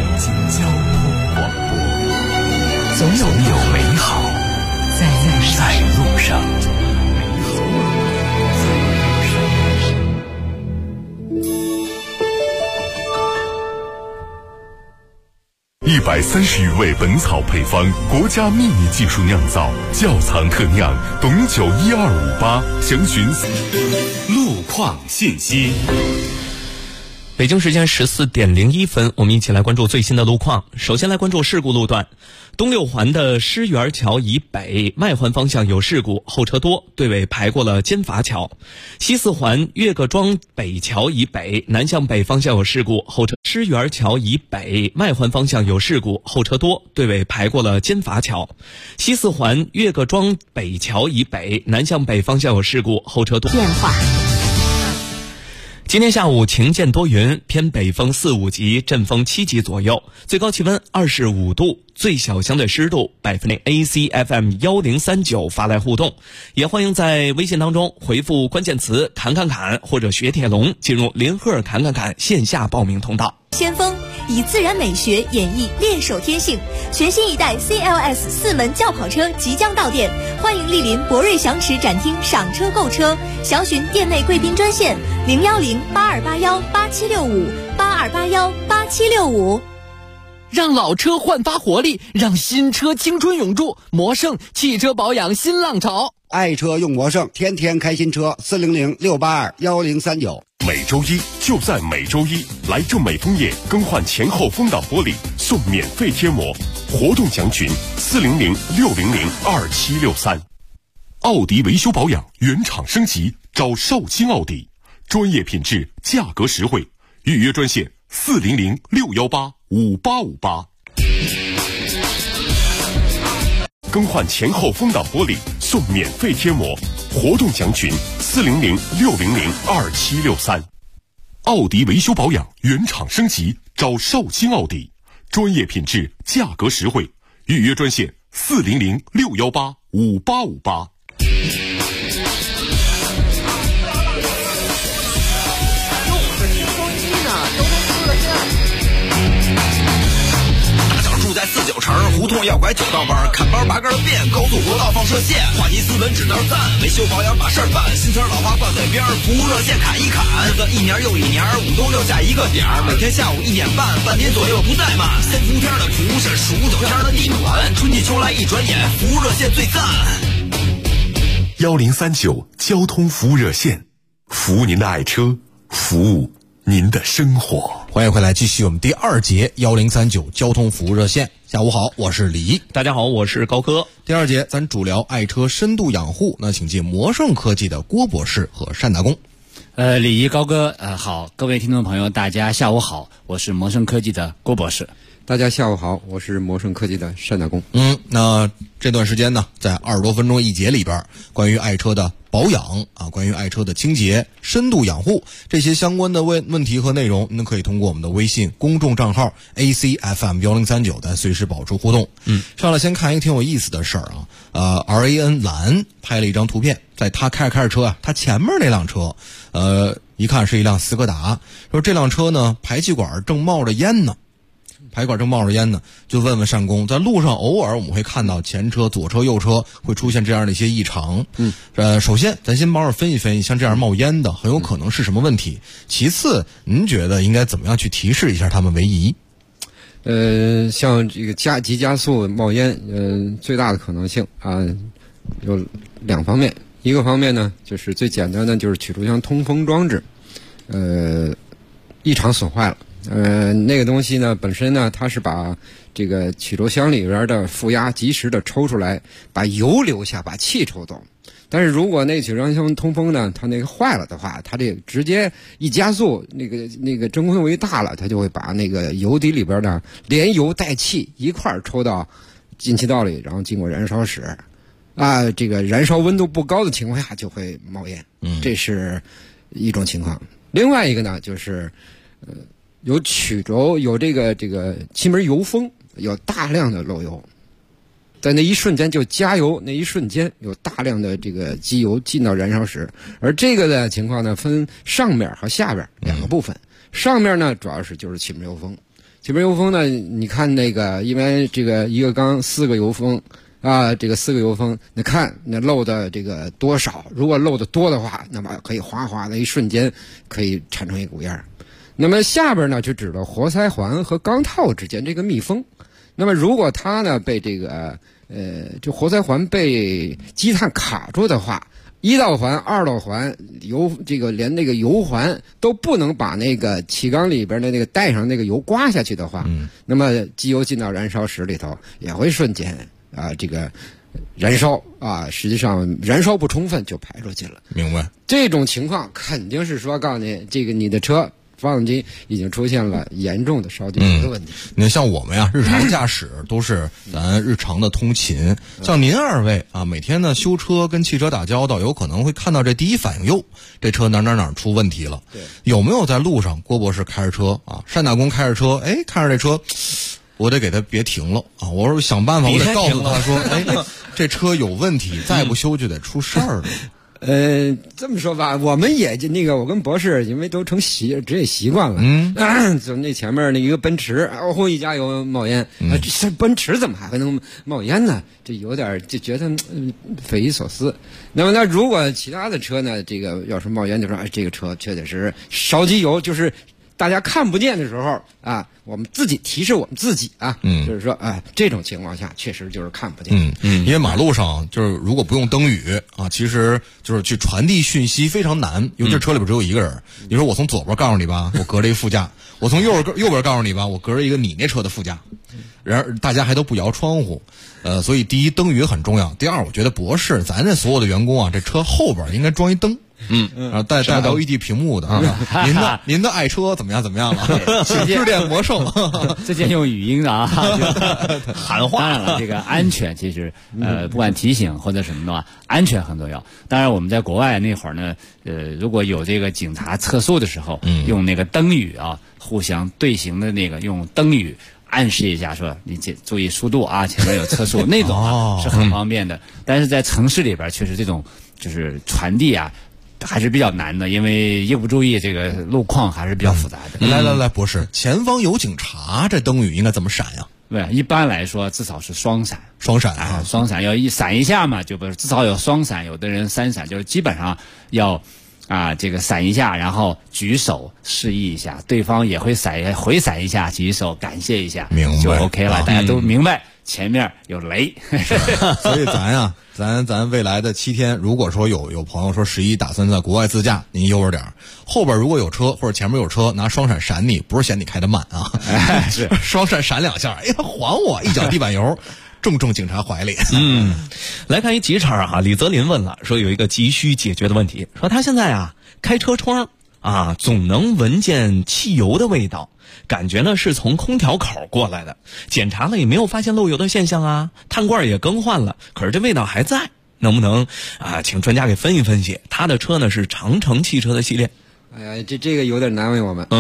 播，总有美好在路上。130余味本草配方，国家秘密技术酿造，窖藏特酿，董酒12588，详询。路况信息。 北京时间14点01分，我们一起来关注最新的路况。首先来关注事故路段，东六环的狮园桥以北外环方向有事故，后车多，队尾排过了金筏桥。西四环岳各庄北桥以北南向北方向有事故，后车狮园桥以北外环方向有事故，后车多，队尾排过了金筏桥。西四环岳各庄北桥以北南向北方向有事故，后车多。 电话。 今天下午晴见多云，偏北风4、5级，阵风7级左右，最高气温25度，最小相对湿度%，ACFM 1039发来互动，也欢迎在微信当中回复关键词侃侃侃或者雪铁龙进入林赫侃侃侃线下报名通道。 先锋以自然美学演绎练手天性，全新一代 CLS 4门轿跑车即将到店，欢迎莅临博瑞祥驰展厅赏车购车，详询店内贵宾专线010-8281-8765，8281-8765。 让老车焕发活力，让新车青春永驻。魔盛汽车保养新浪潮， 爱车用魔盛，天天开新车。400-682-1039。 每周一就在每周一，来正美枫叶更换前后风挡玻璃送免费贴膜，活动详询400-600-2763。奥迪维修保养原厂升级，找绍兴奥迪，专业品质，价格实惠，预约专线400-618-5858。更换前后风挡玻璃送免费贴膜，活动详询400-600-2763。奥迪维修保养原厂升级，找绍兴奥迪，专业品质，价格实惠，预约专线400-618-5858。 在49城胡同要拐9道弯，看包拔根变，高速国道放射线，话题斯文纸条赞，维修保养把事儿办，新车老花挂嘴边，服务热线砍一砍，日子一年又一年，5都留下一个点儿，每天下午1点半，半点左右不怠慢，先伏天的服务是数9天的地暖，春季秋来一转眼，服务热线最赞。 1039交通服务热线，服务您的爱车，服务您的生活。 欢迎回来，继续我们第2节1039交通服务热线。下午好，我是李。 大家好，我是高科。 第2节咱主聊爱车深度养护，那请进魔盛科技的郭博士和单大工。 李毅高哥，好，各位听众朋友，大家下午好，我是魔盛科技的郭博士。 大家下午好，我是魔盛科技的单大工。 那这段时间呢，在20多分钟一节里边，关于爱车的保养啊，关于爱车的清洁、深度养护这些相关的问题和内容，您可以通过我们的微信公众账号 ACFM 1039，咱随时保持互动。上来先看一个挺有意思的事儿啊，RAN 蓝拍了一张图片，在他开着车啊，他前面那辆车， 一看是一辆斯柯达，说这辆车呢排气管正冒着烟呢，就问问单工，在路上偶尔我们会看到前车、左车、右车会出现这样的一些异常。首先咱先帮着分析，像这样冒烟的很有可能是什么问题？其次，您觉得应该怎么样去提示一下他们为宜？ 像这个急加速冒烟，最大的可能性啊有2方面。一个方面呢，就是最简单的，就是曲轴箱通风装置，异常损坏了。那个东西呢，本身呢，它是把这个曲轴箱里边的负压及时的抽出来，把油留下，把气抽走。但是如果那曲轴箱通风呢，它那个坏了的话，它这直接一加速，那个真空动力大了，它就会把那个油底里边的连油带气一块儿抽到进气道里，然后经过燃烧室。这个燃烧温度不高的情况下就会冒烟，这是一种情况。另外一个呢，就是有曲轴有这个气门油封，有大量的漏油，在那一瞬间就加油，那一瞬间有大量的这个机油进到燃烧室。而这个的情况呢，分上面和下边2个部分。上面呢，主要就是气门油封。气门油封呢，你看那个，因为这个一个缸4个油封。这个4个油封，你看那漏的这个多少？如果漏的多的话，那么可以哗哗的一瞬间可以产生一股烟。那么下边呢，就指的活塞环和钢套之间这个密封。那么如果它呢被这个就活塞环被积碳卡住的话，1道环、2道环连那个油环都不能把那个气缸里边的那个带上那个油刮下去的话，那么机油进到燃烧室里头也会瞬间这个燃烧实际上燃烧不充分就排出去了。 明白。 这种情况肯定是说，告诉你，这个你的车发动机已经出现了严重的烧机油的问题。 你看，像我们呀，日常驾驶都是咱日常的通勤。像您2位每天呢修车跟汽车打交道，有可能会看到这第一反应，哟，这车哪出问题了？对，有没有在路上，郭博士开着车单打工开着车，看着这车。我得给他别停了我说想办法，我得告诉他说，这车有问题，再不修就得出事儿了。 这么说吧，我们也我跟博士因为都成职业习惯了。就那前面那一个奔驰，一加油冒烟，这奔驰怎么还能冒烟呢？这有点就觉得匪夷所思。那如果其他的车呢，这个要是冒烟，就说这个车确实是烧机油，就是大家看不见的时候我们自己提示我们自己就是说这种情况下确实就是看不见。 因为马路上就是如果不用灯语其实就是去传递讯息非常难，尤其是车里边只有一个人。你说我从左边告诉你吧，我隔着一副驾；我从右边告诉你吧，我隔着一个你那车的副驾。然而大家还都不摇窗户，所以第一灯语很重要。第二，我觉得博士咱这所有的员工这车后边应该装一灯。带 LED 屏幕的您的爱车怎么样了？请致电魔圣。 这件用语音的喊话。当然了，这个安全其实不管提醒或者什么的话，安全很重要。当然我们在国外那会儿呢，如果有这个警察测速的时候，用那个灯语互相对行的那个用灯语暗示一下，说你注意速度前面有测速，那种是很方便的。但是在城市里边，确实这种就是传递还是比较难的，因为一不注意，这个路况还是比较复杂的。 来，博士，前方有警察，这灯语应该怎么闪呀？ 对，一般来说至少是双闪， 双闪要闪一下嘛，就不是至少有双闪，有的人3闪，就是基本上要这个闪一下，然后举手示意一下，对方也会回闪一下，举手感谢一下， 明白就 OK 了，大家都明白前面有雷。 所以咱未来的7天，如果说有朋友说11打算在国外自驾，您悠着点，后边如果有车或者前面有车拿双闪闪你，不是嫌你开得慢是双闪闪2下，还我一脚地板油。正警察怀里。 来看一急茬李泽林问了，说有一个急需解决的问题，说他现在开车窗总能闻见汽油的味道，感觉呢是从空调口过来的，检查了也没有发现漏油的现象碳罐也更换了，可是这味道还在，能不能请专家给分析分析？他的车呢是长城汽车的系列。 这个有点难为我们。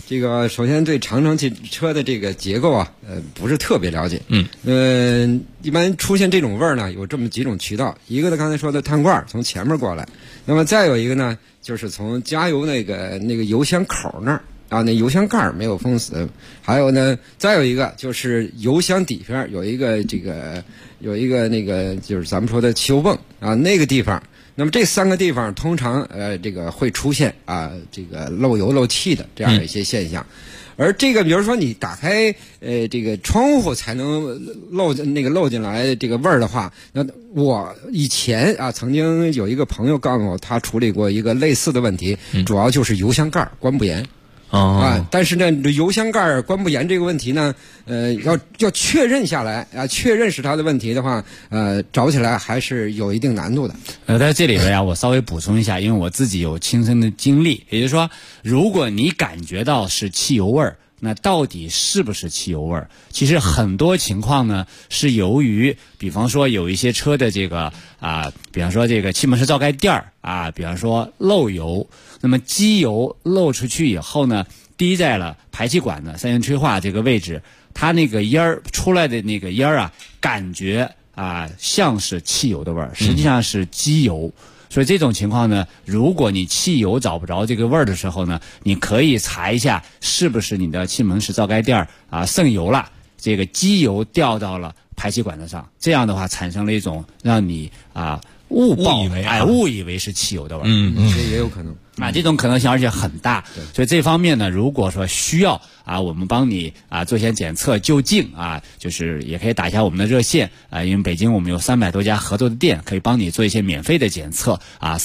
这个首先对长城汽车的这个结构啊，不是特别了解。一般出现这种味儿呢，有这么几种渠道。一个呢，刚才说的碳罐从前面过来，那么再有一个呢，就是从加油那个油箱口那儿啊，那油箱盖没有封死。还有呢，再有一个就是油箱底边有一个就是咱们说的汽油泵啊，那个地方。那么这3个地方通常这个会出现啊这个漏油漏气的这样的一些现象，而这个比如说你打开这个窗户才能漏进来这个味儿的话，那我以前啊曾经有一个朋友告诉我，他处理过一个类似的问题，主要就是油箱盖关不严。但是呢，油箱盖关不严这个问题呢，要确认下来啊，确认是它的问题的话，找起来还是有一定难度的。 在这里边呀，我稍微补充一下，因为我自己有亲身的经历，也就是说，如果你感觉到是汽油味儿，那到底是不是汽油味儿？其实很多情况呢是由于，比方说有一些车的这个比方说这个气门室罩盖垫儿比方说漏油，那么机油漏出去以后呢，滴在了排气管的3元催化这个位置，它那个烟儿出来的那个烟儿感觉像是汽油的味儿，实际上是机油。所以这种情况呢，如果你汽油找不着这个味儿的时候呢，你可以查一下是不是你的气门室罩盖垫渗油了，这个机油掉到了排气管子上，这样的话产生了一种让你误以为是汽油的味儿。 这也有可能。 这种可能性而且很大，所以这方面呢，如果说需要我们帮你做一些检测就近就是也可以打一下我们的热线因为北京我们有300多家合作的店，可以帮你做一些免费的检测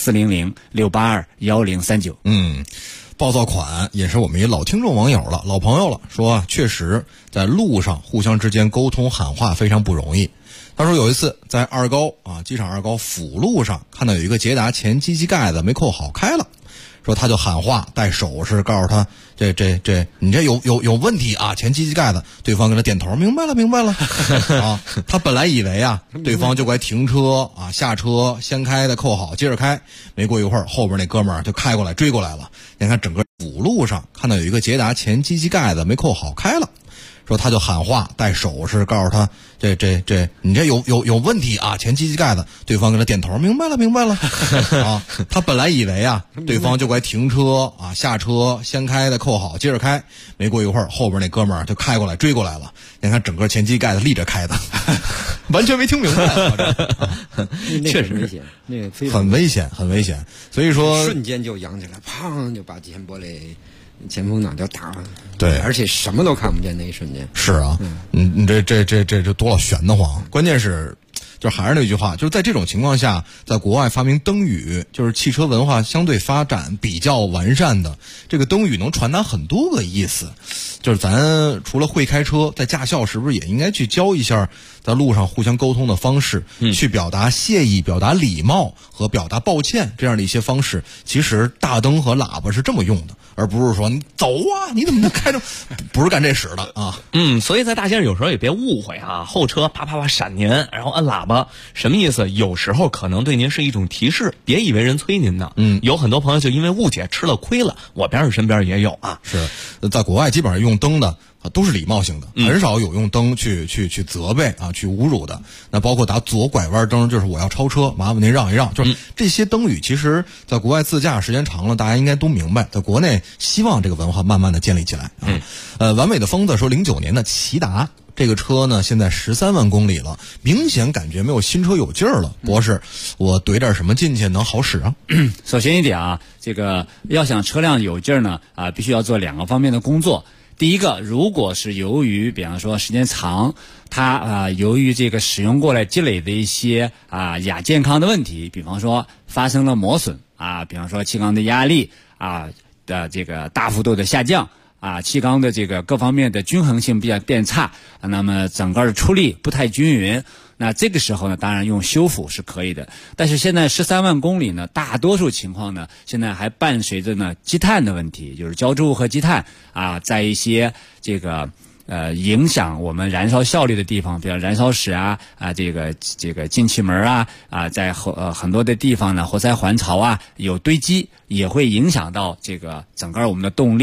400-682-1039。 暴躁款也是我们一老听众网友了，老朋友了，说确实在路上互相之间沟通喊话非常不容易。他说有一次在机场2高辅路上看到有一个捷达前机器盖子没扣好开了，说他就喊话带手势告诉他这你这有问题前机器盖子，对方给他点头明白了他本来以为对方就该停车下车先开的扣好接着开，没过一会儿后边那哥们儿就开过来追过来了。你看整个辅路上看到有一个捷达前机器盖子没扣好开了，说他就喊话带手势告诉他这你这有问题前机器盖子，对方给他点头明白了他本来以为对方就该停车下车先开的扣好接着开，没过一会儿后边那哥们儿就开过来追过来了。你看整个前机器盖子立着开的完全没听明白确实危险，那个非常很危险。所以说瞬间就扬起来，砰就把前玻璃前风挡就打了。 对， 而且什么都看不见那一瞬间。 是你这多老悬得慌。关键是就还是那句话，就是在这种情况下，在国外发明灯语，就是汽车文化相对发展比较完善的，这个灯语能传达很多个意思。就是咱除了会开车，在驾校是不是也应该去教一下在路上互相沟通的方式，去表达谢意、表达礼貌和表达抱歉这样的一些方式。其实大灯和喇叭是这么用的，而不是说你走你怎么开着不是干这使的所以在大街上有时候也别误会后车啪啪啪闪您，然后按喇叭，什么意思？有时候可能对您是一种提示，别以为人催您呢。有很多朋友就因为误解吃了亏了，我身边也有是在国外基本上用灯的都是礼貌性的，很少有用灯去责备去侮辱的。那包括打左拐弯灯，就是我要超车，麻烦您让一让。就是这些灯语，其实在国外自驾时间长了，大家应该都明白。在国内，希望这个文化慢慢的建立起来完美的疯子说，09年的骐达这个车呢，现在13万公里了，明显感觉没有新车有劲儿了。博士，我怼点什么进去能好使首先一点这个要想车辆有劲儿呢必须要做2个方面的工作。第一个，如果是由于比方说时间长，它由于这个使用过来积累的一些亚健康的问题，比方说发生了磨损比方说气缸的压力的这个大幅度的下降气缸的这个各方面的均衡性变差那么整个的出力不太均匀，那这个时候呢，当然用修复是可以的。但是现在13万公里呢，大多数情况呢，现在还伴随着呢积碳的问题，就是胶质物和积碳在一些这个影响我们燃烧效率的地方，比如燃烧室这个进气门在很多的地方呢，活塞环槽有堆积，也会影响到这个整个我们的动力。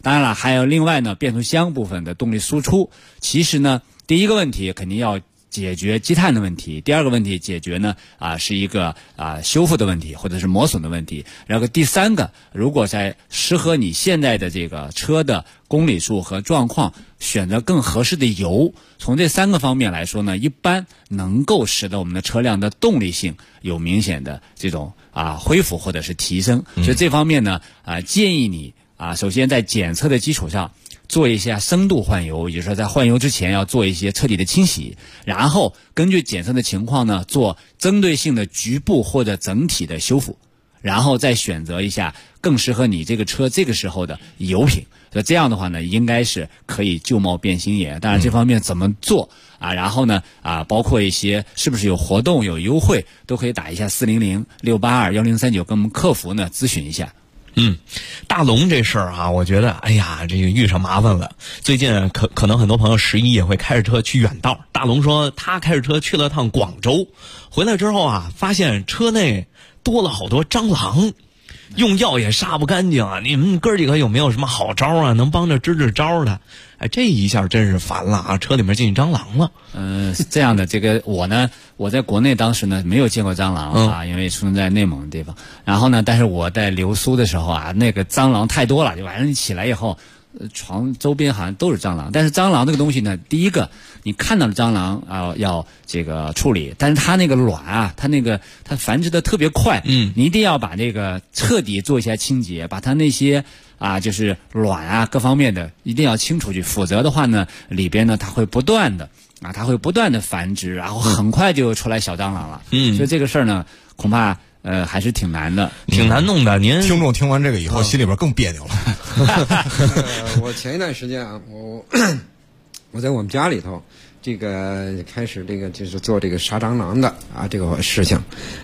当然了，还有另外呢，变速箱部分的动力输出，其实呢，第一个问题肯定要解决积碳的问题，第二个问题解决呢是一个修复的问题或者是磨损的问题，然后第三个，如果在适合你现在的这个车的公里数和状况，选择更合适的油，从这3个方面来说呢，一般能够使得我们的车辆的动力性有明显的这种恢复或者是提升。所以这方面呢建议你首先在检测的基础上做一下深度换油，也就是说在换油之前要做一些彻底的清洗，然后根据检测的情况呢做针对性的局部或者整体的修复，然后再选择一下更适合你这个车这个时候的油品。所以这样的话呢，应该是可以旧貌变新颜。当然这方面怎么做然后呢包括一些是不是有活动有优惠，都可以打一下400-682-1039跟我们客服呢咨询一下。 大龙这事儿我觉得哎呀，这个遇上麻烦了。最近可能很多朋友11也会开着车去远道。大龙说他开着车去了趟广州，回来之后发现车内多了好多蟑螂，用药也杀不干净你们哥几个有没有什么好招能帮着支招的？这一下真是烦了车里面进去蟑螂了。 这样的这个我在国内当时呢没有见过蟑螂因为出生在内蒙的地方。然后呢，但是我在留苏的时候那个蟑螂太多了，就晚上你起来以后床周边好像都是蟑螂。但是蟑螂这个东西呢，第一个你看到的蟑螂要这个处理，但是它那个卵它繁殖的特别快，你一定要把这个彻底做一下清洁，把它那些就是卵各方面的一定要清出去，否则的话呢，里边呢它会不断的繁殖，然后很快就出来小蟑螂了。所以这个事儿呢，恐怕还是挺难的， 挺难弄的。您听众听完这个以后，心里边更别扭了。 我前一段时间我在我们家里头，这个开始这个就是做这个杀蟑螂的这个事情。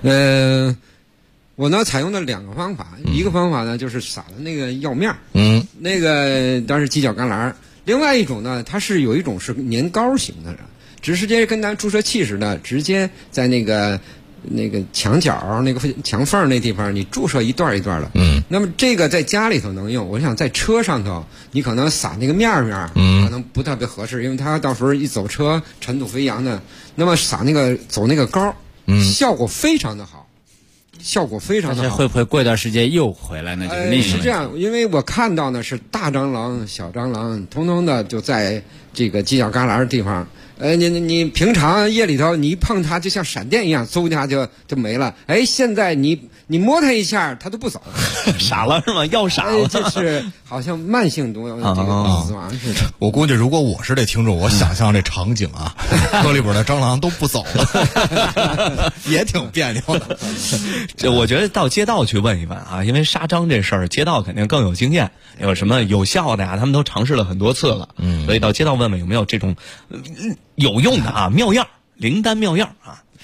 我呢采用的2个方法，一个方法呢就是撒的那个药面，那个当然是犄角旮旯。另外一种呢，它是有一种是年糕型的，直接跟咱注射器似的，直接在那个墙角那个墙缝那地方你注射一段一段的。那么这个在家里头能用，我想在车上头你可能撒那个面可能不特别合适，因为它到时候一走车尘土飞扬的。那么撒那个走那个膏，效果非常的好。 但是会不会过一段时间又回来呢？就是另一个是这样，因为我看到呢是大蟑螂、小蟑螂，通通的就在这个犄角旮旯的地方。你平常夜里头你一碰它，就像闪电一样，嗖一下就没了。现在你摸它一下，它都不走， 傻了是吗？要傻了， 就是好像慢性毒这个死亡似的。 我估计如果我是这听众，我想象这场景车里边的蟑螂都不走了，也挺别扭的。 这我觉得到街道去问一问因为杀蟑这事儿，街道肯定更有经验，有什么有效的他们都尝试了很多次了。所以到街道问问有没有这种有用的妙样，灵丹妙样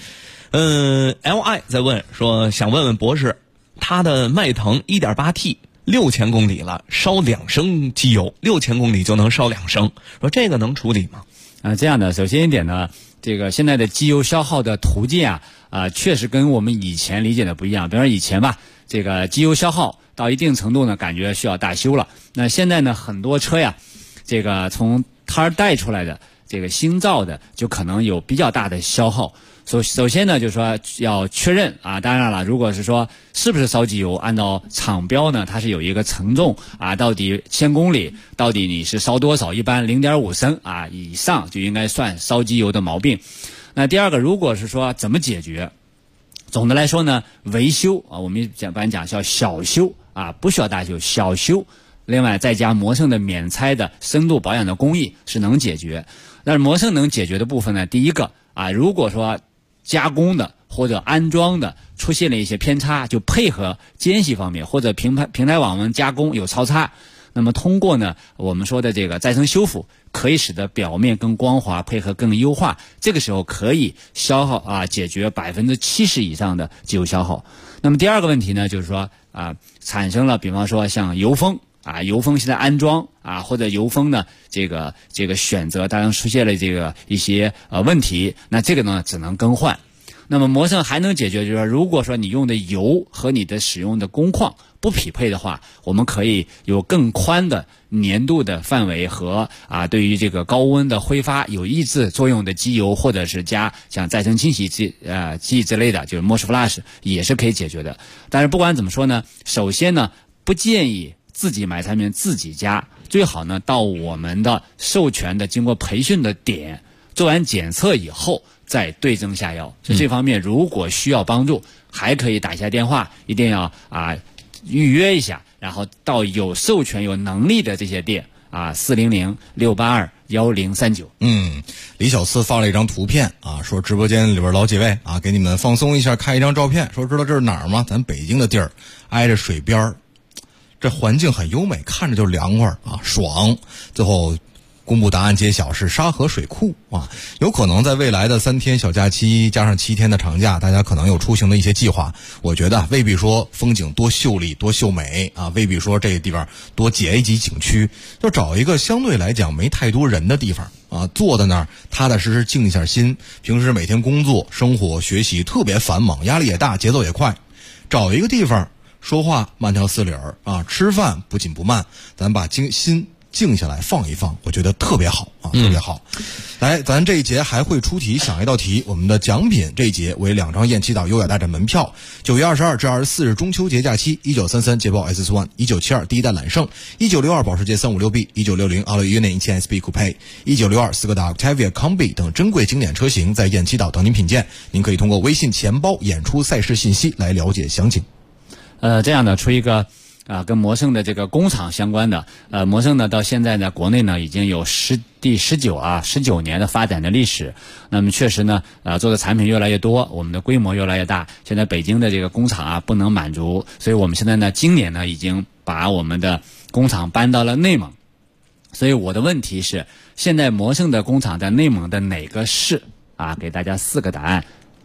LI 在问说，想问问博士，他的迈腾 1.8T 6000公里了，烧2升机油，6000公里就能烧2升，说这个能处理吗？ 这样的，首先一点呢，这个现在的机油消耗的途径确实跟我们以前理解的不一样。比如说以前吧，这个机油消耗到一定程度呢，感觉需要大修了。那现在呢，很多车这个从胎带出来的这个新造的，就可能有比较大的消耗。首先呢，就是说要确认当然了，如果是说是不是烧机油，按照厂标呢，它是有一个承重到底1000公里到底你是烧多少，一般0.5升以上就应该算烧机油的毛病。那第二个，如果是说怎么解决，总的来说呢，维修我们一般讲叫小修不需要大修，小修。另外再加磨蹭的免拆的深度保养的工艺是能解决。但是磨蹭能解决的部分呢，第一个如果说加工的或者安装的出现了一些偏差，就配合间隙方面或者平台网纹加工有超差，那么通过呢我们说的这个再生修复，可以使得表面更光滑，配合更优化，这个时候可以消耗解决70%以上的机油消耗。那么第二个问题呢，就是说产生了比方说像油封油封现在安装或者油封呢这个选择当然出现了这个一些问题，那这个呢只能更换。 那么摩胜还能解决，就是说如果说你用的油和你的使用的工况不匹配的话，我们可以有更宽的粘度的范围和对于这个高温的挥发有抑制作用的机油，或者是加像再生清洗剂之类的，就是 Mosh Flash 也是可以解决的。但是不管怎么说呢，首先呢不建议自己买产品自己加，最好呢到我们的授权的经过培训的点做完检测以后再对症下药。所以这方面如果需要帮助，还可以打一下电话，一定要预约一下，然后到有授权有能力的这些店400-682-1039。 李小四发了一张图片说直播间里边老几位给你们放松一下，看一张照片，说知道这是哪儿吗？咱北京的地儿，挨着水边，这环境很优美，看着就凉快爽。最后公布答案揭晓是沙河水库有可能在未来的3天小假期加上7天的长假，大家可能有出行的一些计划。我觉得未必说风景多秀丽多秀美未必说这个地方多解一级景区，就找一个相对来讲没太多人的地方坐在那儿踏踏实实静一下心。平时每天工作生活学习特别繁忙，压力也大，节奏也快，找一个地方说话慢条斯理吃饭不紧不慢，咱把心静下来放一放，我觉得特别好特别好。来，咱这一节还会出题，想一道题。我们的奖品这一节为2张雁栖岛优雅大战门票，9月22至24日中秋节假期，1933捷豹 SS1， 1972第一代揽胜，1962保时捷 356B， 1960奥利Union 1000 SP Coupe， 1962斯柯达 Octavia Combi 等珍贵经典车型在雁栖岛等您品鉴。您可以通过微信钱包演出赛事信息来了解详情。 这样的出一个跟摩胜的这个工厂相关的，摩胜呢到现在呢国内呢已经有第19年的发展的历史。那么确实呢做的产品越来越多，我们的规模越来越大。现在北京的这个工厂不能满足，所以我们现在呢今年呢已经把我们的工厂搬到了内蒙。所以我的问题是，现在摩胜的工厂在内蒙的哪个市给大家4个答案。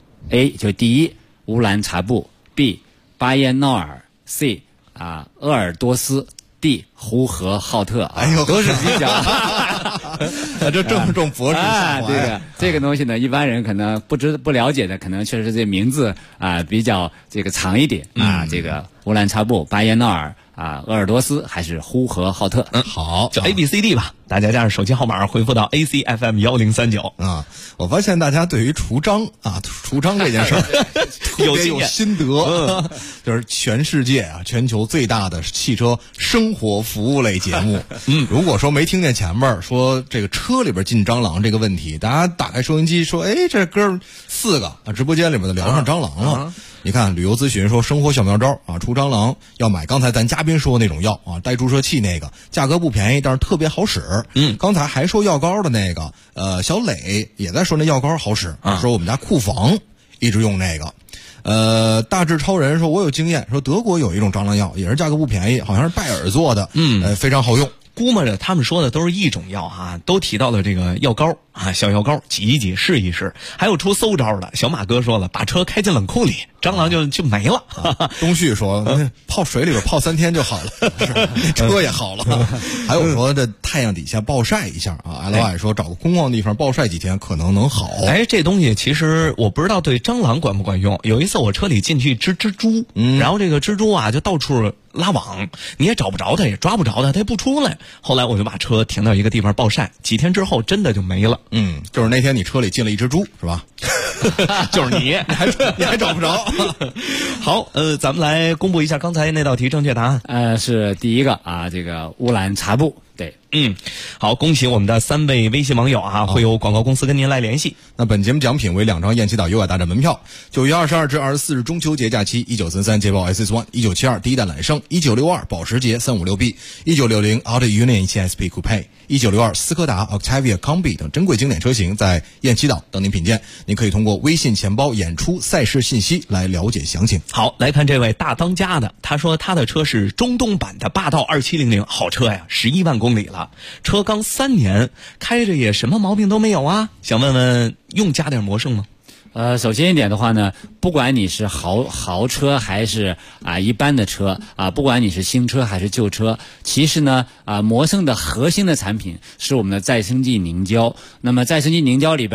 A 就第一乌兰察布， B 巴彦淖尔， C鄂尔多斯， D 呼和浩特都是比较这正中博士这个东西呢，一般人可能不了解的，可能确实这名字比较这个长一点这个乌兰察布、巴彦淖尔鄂尔多斯还是呼和浩特。 好，就 ABCD 吧，大家加上手机号码回复到 ACFM 1039 我发现大家对于除章这件事儿特别有心得就是全世界全球最大的汽车生活服务类节目。如果说没听见前面说这个车里边进蟑螂这个问题，大家打开收音机说这哥4个直播间里面的聊上蟑螂了。你看旅游咨询说生活小妙招除蟑螂要买刚才咱嘉宾说的那种药带注射器那个，价格不便宜，但是特别好使。刚才还说药膏的那个小磊也在说那药膏好使说我们家库房一直用那个。大智超人说我有经验，说德国有一种蟑螂药也是价格不便宜，好像是拜耳做的非常好用。 估摸着他们说的都是一种药都提到了这个药膏小药膏挤一挤试一试。还有出馊招的，小马哥说了，把车开进冷库里，蟑螂就没了。 东旭说泡水里边泡3天就好了车也好了。还有说这太阳底下暴晒一下LY 说找个空旷地方暴晒几天可能能好。 这东西其实我不知道对蟑螂管不管用。有一次我车里进去一只蜘蛛然后这个蜘蛛就到处拉网，你也找不着它，也抓不着它，它也不出来。后来我就把车停到一个地方暴晒，几天之后真的就没了。 就是那天你车里进了一只猪是吧？ 就是你还找不着。 好，咱们来公布一下刚才那道题正确答案。 是第一个这个乌兰察布。对， 好，恭喜我们的3位微信网友会有广告公司跟您来联系。 那本节目奖品为2张雁栖岛优雅大战门票，9月22至24日中秋节假期，1933捷豹 SS1， 1972第一代揽胜，1962保时捷 356B， 1960奥迪 Union 1000 SP Coupe， 1962斯柯达 Octavia Combi 等珍贵经典车型在雁栖岛等您品鉴。您可以通过微信钱包演出赛事信息来了解详情。 好，来看这位大当家的，他说他的车是中东版的霸道2700，好车呀，11万公里了，车刚3年，开着也什么毛病都没有想问问用加点摩胜吗？ 首先一点的话呢，不管你是豪车还是一般的车不管你是新车还是旧车，其实呢摩胜的核心的产品是我们的再生剂凝胶。那么再生剂凝胶里边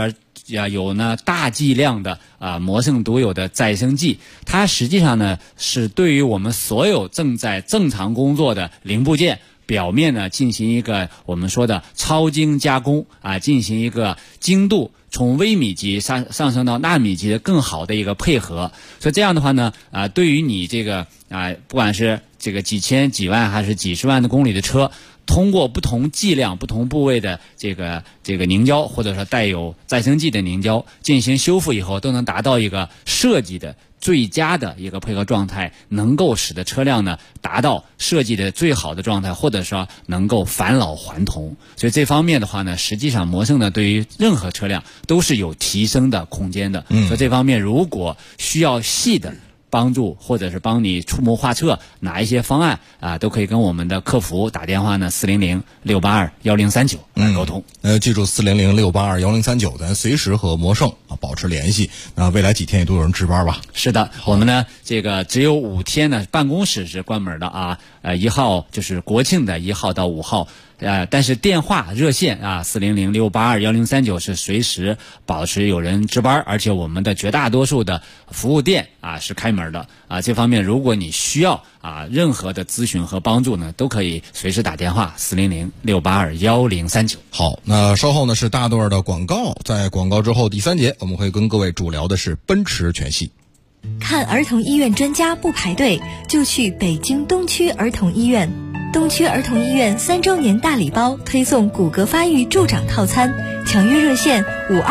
有呢大剂量的魔圣独有的再生剂，它实际上呢是对于我们所有正在正常工作的零部件表面呢进行一个我们说的超精加工进行一个精度从微米级上升到纳米级的更好的一个配合。所以这样的话呢对于你这个不管是这个几千几万还是几十万的公里的车，通过不同剂量不同部位的这个凝胶或者说带有再生剂的凝胶进行修复以后，都能达到一个设计的最佳的一个配合状态，能够使得车辆呢达到设计的最好的状态，或者说能够返老还童。所以这方面的话呢，实际上魔圣呢对于任何车辆都是有提升的空间的。所以这方面如果需要细的帮助或者是帮你出谋划策哪一些方案都可以跟我们的客服打电话呢400-682-1039来沟通。 记住400-682-1039，咱随时和魔圣保持联系。那未来几天也都有人值班吧？ 是的，我们呢这个只有5天呢，办公室是关门的1号就是国庆的1号到5号。但是电话热线400-682-1039是随时保持有人值班，而且我们的绝大多数的服务店是开门的这方面如果你需要任何的咨询和帮助呢，都可以随时打电话400-682-1039。 好，那稍后呢是大段的广告，在广告之后第3节我们会跟各位主聊的是奔驰全系。 看儿童医院专家不排队，就去北京东区儿童医院。东区儿童医院3周年大礼包推送骨骼发育助长套餐，抢约热线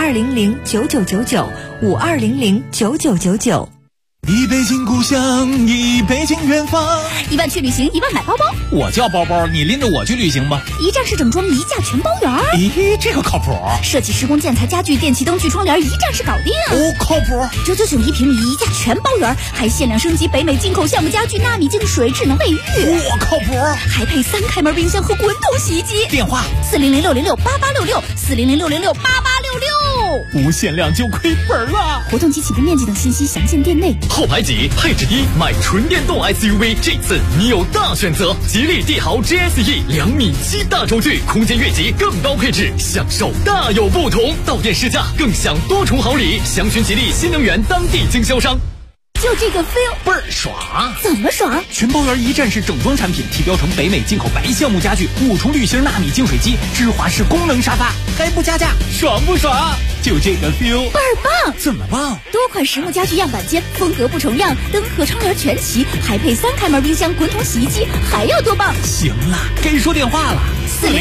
52009999，52009999。 一北京故乡，一北京远方。 1万去旅行，1万买包包。 我叫包包，你拎着我去旅行吧。 一站式整装，一价全包圆。 咦，这个靠谱。 设计施工建材家具电气灯具窗帘，一站式搞定。 靠谱。 999一平米，一价全包圆，还限量升级北美进口橡木家具、纳米净水、智能卫浴。 靠谱。 还配3开门冰箱和滚筒洗衣机。 电话 400-606-8866，400-606-8866。 无限量就亏本了。 活动及起步面积等信息详见店内。 后排挤，配置低，买纯电动 SUV， 这次你有大选择。吉利帝豪 GSE 2.7米大轴距，空间越级，更高配置，享受大有不同。到店试驾，更享多重好礼。详询吉利新能源当地经销商。 就这个 feel 倍儿爽。 怎么爽？ 全包圆一站式整装产品，提标成北美进口白橡木家具，5重滤芯纳米净水机，芝华士功能沙发，还不加价，爽不爽？就这个 feel 倍儿棒。 怎么棒？ 多款实木家具样板间，风格不重样，灯和窗帘全齐，还配3开门冰箱、滚筒洗衣机，还要多棒？ 行了，该说电话了。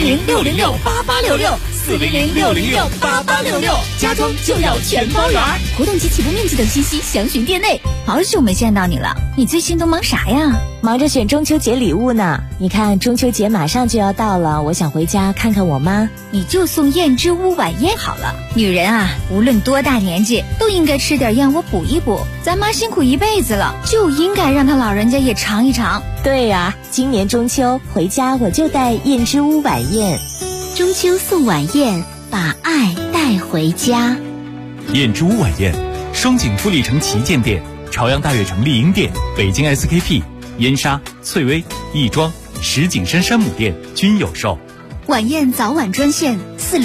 400-606-8866，400-606-8866，家装就要全包圆。活动及起步面积等信息详询店内。好久没见到你了，你最近都忙啥呀？ 忙着选中秋节礼物呢。你看中秋节马上就要到了，我想回家看看我妈。 你就送燕之屋晚宴好了。女人啊，无论多大年纪，都应该吃点燕窝补一补。咱妈辛苦一辈子了，就应该让她老人家也尝一尝。 对呀，今年中秋回家我就带燕之屋晚宴。 中秋送晚宴，把爱带回家。 燕之屋晚宴，双井富力城旗舰店、朝阳大悦城丽婴店、北京 SKP、燕莎、翠微、亦庄、石景山山姆店均有售。 晚宴早晚专线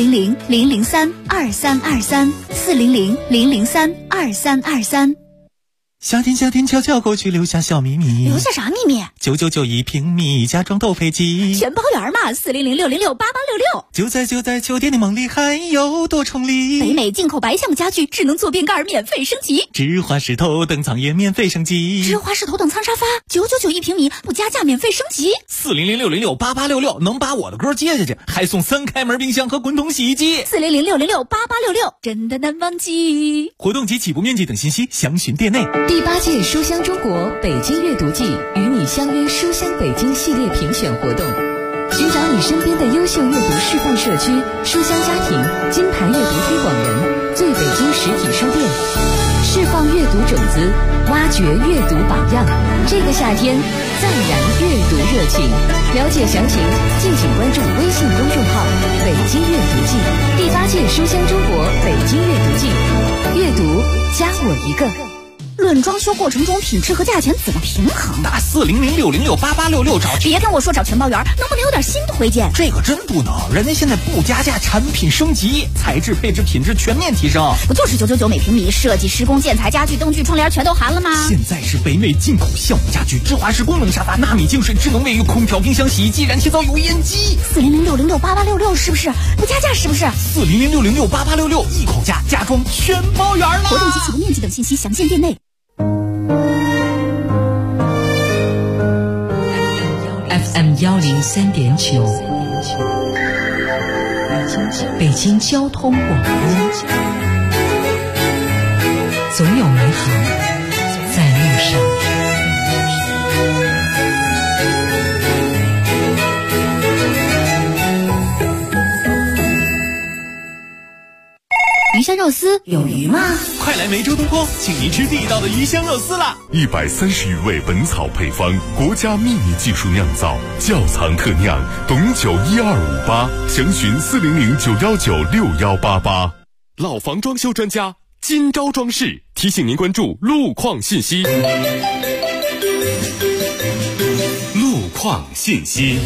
400-003-2323，400-003-2323。 夏天夏天悄悄过去，留下小秘密。 留下啥秘密 ？999一平米，家装都配齐， 全包圆嘛。400-606-8866。 就在秋天的梦里，还有多重礼。 北美进口白橡木家具，智能坐便盖免费升级。 芝华士头等舱也免费升级。 芝华士头等舱沙发999一平米，不加价免费升级。 400-606-8866，能把我的歌接下去，还送3开门冰箱和滚筒洗衣机。 400-606-8866，真的难忘记。 活动及起步面积等信息详询店内。 第8届书香中国北京阅读季与你相约书香北京系列评选活动，寻找你身边的优秀阅读示范社区、书香家庭、金牌阅读推广人、最北京实体书店，释放阅读种子，挖掘阅读榜样。这个夏天再燃阅读热情。了解详情，敬请关注微信公众号“北京阅读季”。第8届书香中国北京阅读季，阅读加我一个。 论装修过程中品质和价钱怎么平衡？ 打400-606-8866找。 别跟我说找全包员，能不能有点新推荐？ 这个真不能，人家现在不加价，产品升级，材质、配置、品质全面提升。 不就是999每平米，设计、施工、建材、家具、灯具、窗帘全都含了吗？ 现在是北美进口橡木家具、智华式功能沙发、纳米净水、智能卫浴、空调、冰箱、洗衣机、燃气灶、油烟机。 400-606-8866是不是？不加价是不是 ？400-606-8866一口价，家装全包圆了。 活动及启动面积等信息详见店内。 FM 103.9，北京交通广播，总有美好在路上。 鱼香肉丝有鱼吗？ 快来梅州东坡，请您吃地道的鱼香肉丝啦 ！130余味本草配方，国家秘密技术酿造，窖藏特酿，董酒12588，详询400-919-6188。 老房装修专家金招装饰提醒您关注路况信息。 路况信息。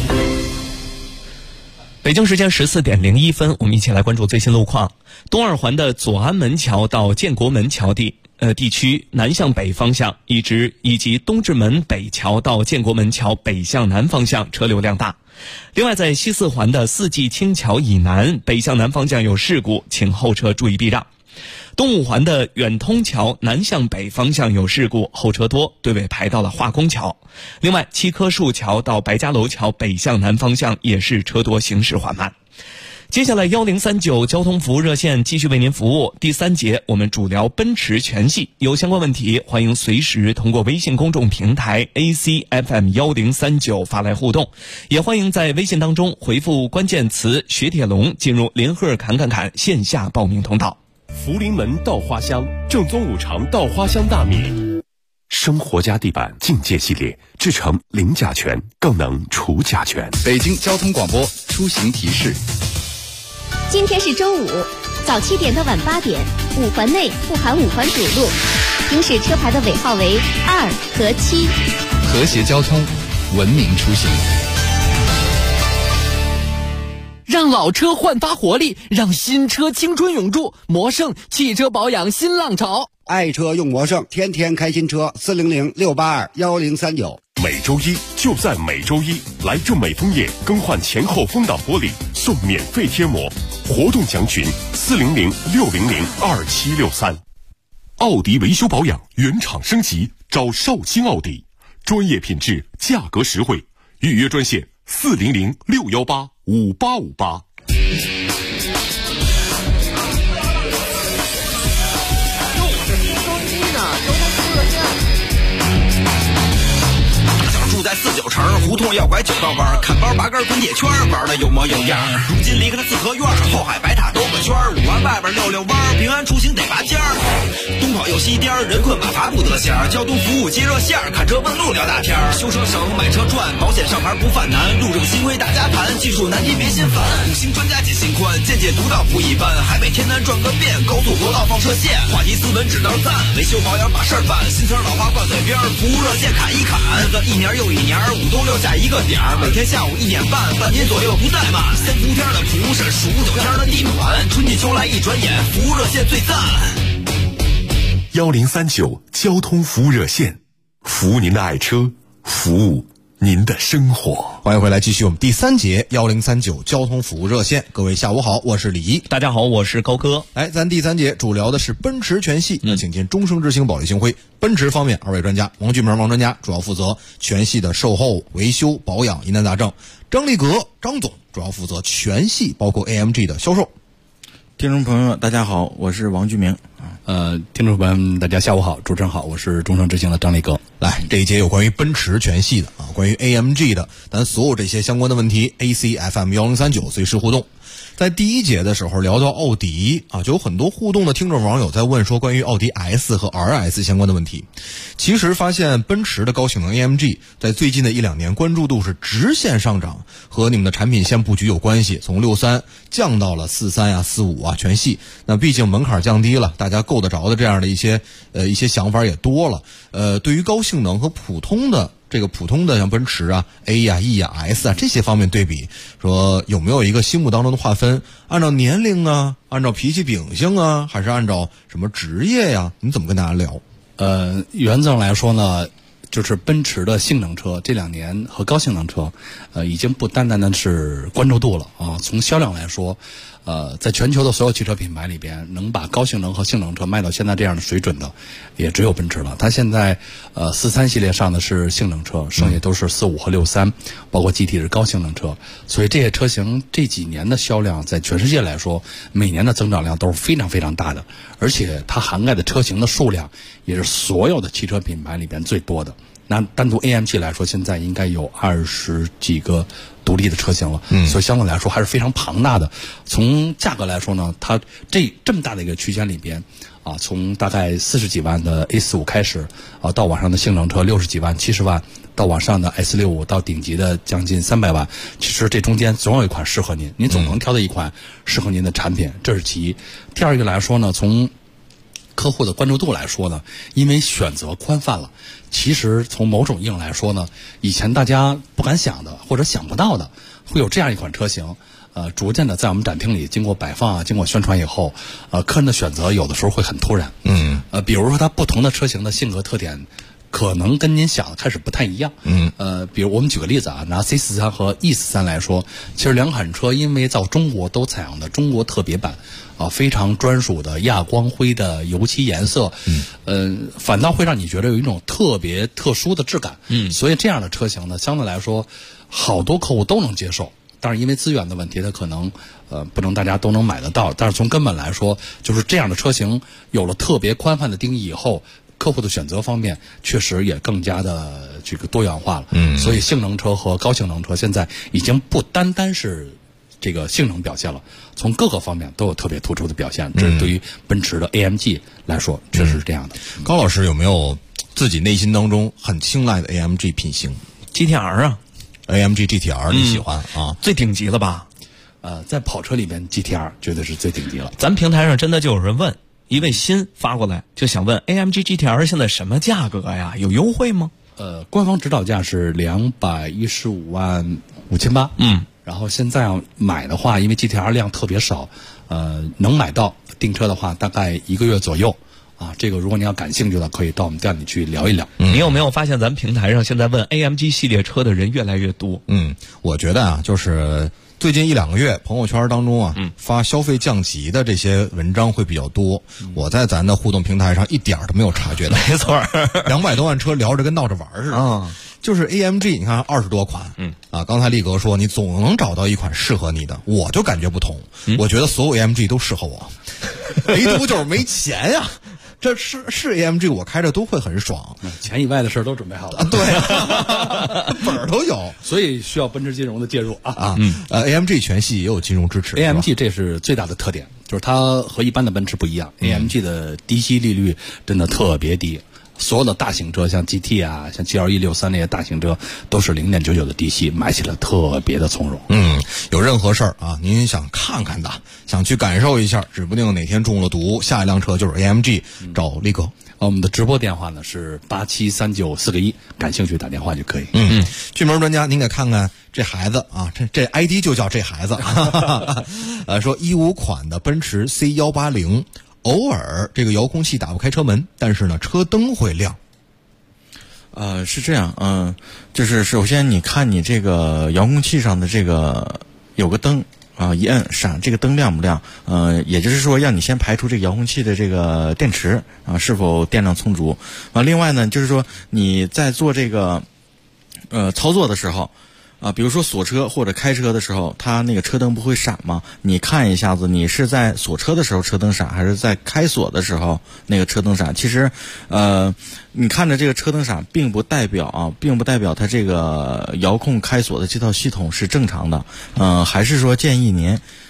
北京时间14:01分，我们一起来关注最新路况。东二环的左安门桥到建国门桥地区南向北方向，以及东直门北桥到建国门桥北向南方向车流量大。另外，在西四环的四季青桥以南北向南方向有事故，请后车注意避让。东五环的远通桥南向北方向有事故，后车多，队尾排到了化工桥。另外，七棵树桥到白家楼桥北向南方向也是车多，行驶缓慢。接下来1039交通服务热线继续为您服务。第3节我们主聊奔驰全系，有相关问题欢迎随时通过微信公众平台 ACFM1039 发来互动，也欢迎在微信当中回复关键词雪铁龙进入联合侃线下报名通道。 福临门稻花香，正宗五常稻花香大米，生活家地板境界系列，制成零甲醛，更能除甲醛。 北京交通广播出行提示： 今天是周五，早7点到晚8点，5环内不含5环主路，行驶车牌的尾号为2和7。 和谐交通，文明出行。 让老车焕发活力，让新车青春永驻。魔胜汽车保养新浪潮， 爱车用魔胜，天天开新车。400-682-1039。 每周一就在每周一，来正美枫叶更换前后风挡玻璃，送免费贴膜。活动详询400-600-2763。奥迪维修保养原厂升级，找绍兴奥迪，专业品质，价格实惠。预约专线400-618-5858。 住在49城，胡同要拐9道弯，看包拔根滚铁圈，玩的有模有样。如今离开了四合院，后海白塔兜个圈，5环外边溜弯，平安出行得拔尖儿。东跑又西颠，人困马乏不得闲。交通服务接热线，看车问路聊大天。修车省，买车赚，保险上牌不犯难。路上幸亏大家谈，技术难题别心烦。5星专家解心宽，见解独到不一般。海北天南转个遍，高速国道放车线。话题斯文只当赞，维修保养把事儿办。新词老话挂嘴边，服务热线砍一砍。个一年又一年，5都留下一个点儿。每天下午1点半，半年左右不怠慢。3伏天的蒲是数9天的地暖，春季秋来一转眼，服务热线最赞。 1039交通服务热线，服务您的爱车，服务您的生活。 欢迎回来，继续我们第3节1039交通服务热线。各位下午好，我是李怡。 大家好，我是高哥。 咱第3节主聊的是奔驰全系，那请进终生之星保利星辉奔驰方面2位专家，王俊明王专家主要负责全系的售后维修保养疑难杂症，张立革张总主要负责全系包括 AMG 的销售。 听众朋友大家好，我是王俊明。 听众朋友们大家下午好，主持人好，我是终生之星的张立革。 来，这一节有关于奔驰全系的关于 AMG 的，咱所有这些相关的问题 ACFM1039 随时互动。 在第一节的时候聊到奥迪啊，就有很多互动的听众网友在问说关于奥迪 S 和 RS 相关的问题。其实发现奔驰的高性能 AMG 在最近的1-2年关注度是直线上涨，和你们的产品线布局有关系，从63降到了43啊、45啊全系。那毕竟门槛降低了，大家够得着的这样的一些想法也多了。对于高性能和普通的像奔驰啊、A 呀、E 呀、S 啊这些方面对比，说有没有一个心目当中的划分？按照年龄啊，按照脾气秉性啊，还是按照什么职业呀？你怎么跟大家聊？ 原则上来说呢，就是奔驰的性能车这2年和高性能车，已经不单单的是关注度了啊。从销量来说，在全球的所有汽车品牌里边，能把高性能和性能车卖到现在这样的水准的，也只有奔驰了。它现在43系列上的是性能车，剩下都是45和63，包括 GT 是高性能车。所以这些车型这几年的销量，在全世界来说，每年的增长量都是非常非常大的，而且它涵盖的车型的数量也是所有的汽车品牌里边最多的。那单独 AMG 来说，现在应该有20几个独立的车型了，所以相对来说还是非常庞大的。从价格来说呢，它这么大的一个区间里边啊，从大概40几万的 A45 开始啊，到网上的性能车60几万、70万，到网上的 S65，到顶级的将近300万。其实这中间总有一款适合您，您总能挑到一款适合您的产品，这是其一。第二个来说呢，从客户的关注度来说呢，因为选择宽泛了，其实从某种意义来说呢，以前大家不敢想的或者想不到的，会有这样一款车型，逐渐的在我们展厅里经过摆放啊，经过宣传以后，客人的选择有的时候会很突然，比如说它不同的车型的性格特点，可能跟您想的开始不太一样。比如我们举个例子啊，拿 C43 和 E43 来说，其实2款车因为在中国都采用的中国特别版啊，非常专属的亚光灰的油漆颜色，反倒会让你觉得有一种特别特殊的质感。所以这样的车型呢，相对来说，好多客户都能接受。但是因为资源的问题，它可能不能大家都能买得到。但是从根本来说，就是这样的车型有了特别宽泛的定义以后，客户的选择方面确实也更加的这个多元化了。所以性能车和高性能车现在已经不单单是这个性能表现了，从各个方面都有特别突出的表现。这是对于奔驰的 AMG 来说，确实是这样的。 高老师有没有自己内心当中很青睐的 AMG 品型 ？GTR 啊 ，AMG GTR 你喜欢啊？ 最顶级了吧？ 在跑车里边 GTR 绝对是最顶级了。 咱平台上真的就有人问，一位新发过来就想问 AMG GTR 现在什么价格呀？有优惠吗？ 官方指导价是215万5800。然后现在要买的话，因为 GTR 量特别少，能买到订车的话大概1个月左右啊。这个如果您要感兴趣的，可以到我们店里去聊一聊。 你有没有发现咱平台上现在问 AMG 系列车的人越来越多？ 我觉得啊，就是最近1-2个月，朋友圈当中啊，发消费降级的这些文章会比较多。我在咱的互动平台上一点都没有察觉到。 没错 ，200多万车聊着跟闹着玩似的。就是 AMG， 你看20多款，刚才力哥说你总能找到一款适合你的，我就感觉不同。我觉得所有 AMG 都适合我，唯独就是没钱呀。这是 AMG， 我开着都会很爽。 钱以外的事都准备好了。 对，本儿都有， 所以需要奔驰金融的介入啊。 AMG 全系也有金融支持。 AMG 这是最大的特点，就是它和一般的奔驰不一样。AMG 的低息利率真的特别低。所有的大型车，像 GT 啊，像 GL163那些大型车，都是0.99的低息，买起来特别的从容。 有任何事儿啊，您想看看的，想去感受一下，指不定哪天中了毒，下一辆车就是 AMG，找力哥。 我们的直播电话呢是873941，感兴趣打电话就可以。 巨门专家，您给看看这孩子啊，这 ID 就叫这孩子。说15款的奔驰 C180。偶尔这个遥控器打不开车门，但是呢车灯会亮。 是这样，就是首先你看你这个遥控器上的这个有个灯啊，一摁闪，这个灯亮不亮？也就是说让你先排除这个遥控器的这个电池啊是否电量充足啊。另外呢，就是说你在做这个操作的时候。比如说锁车或者开车的时候，它那个车灯不会闪吗？你看一下子，你是在锁车的时候车灯闪，还是在开锁的时候那个车灯闪？其实，你看着这个车灯闪，并不代表它这个遥控开锁的这套系统是正常的。还是说建议您，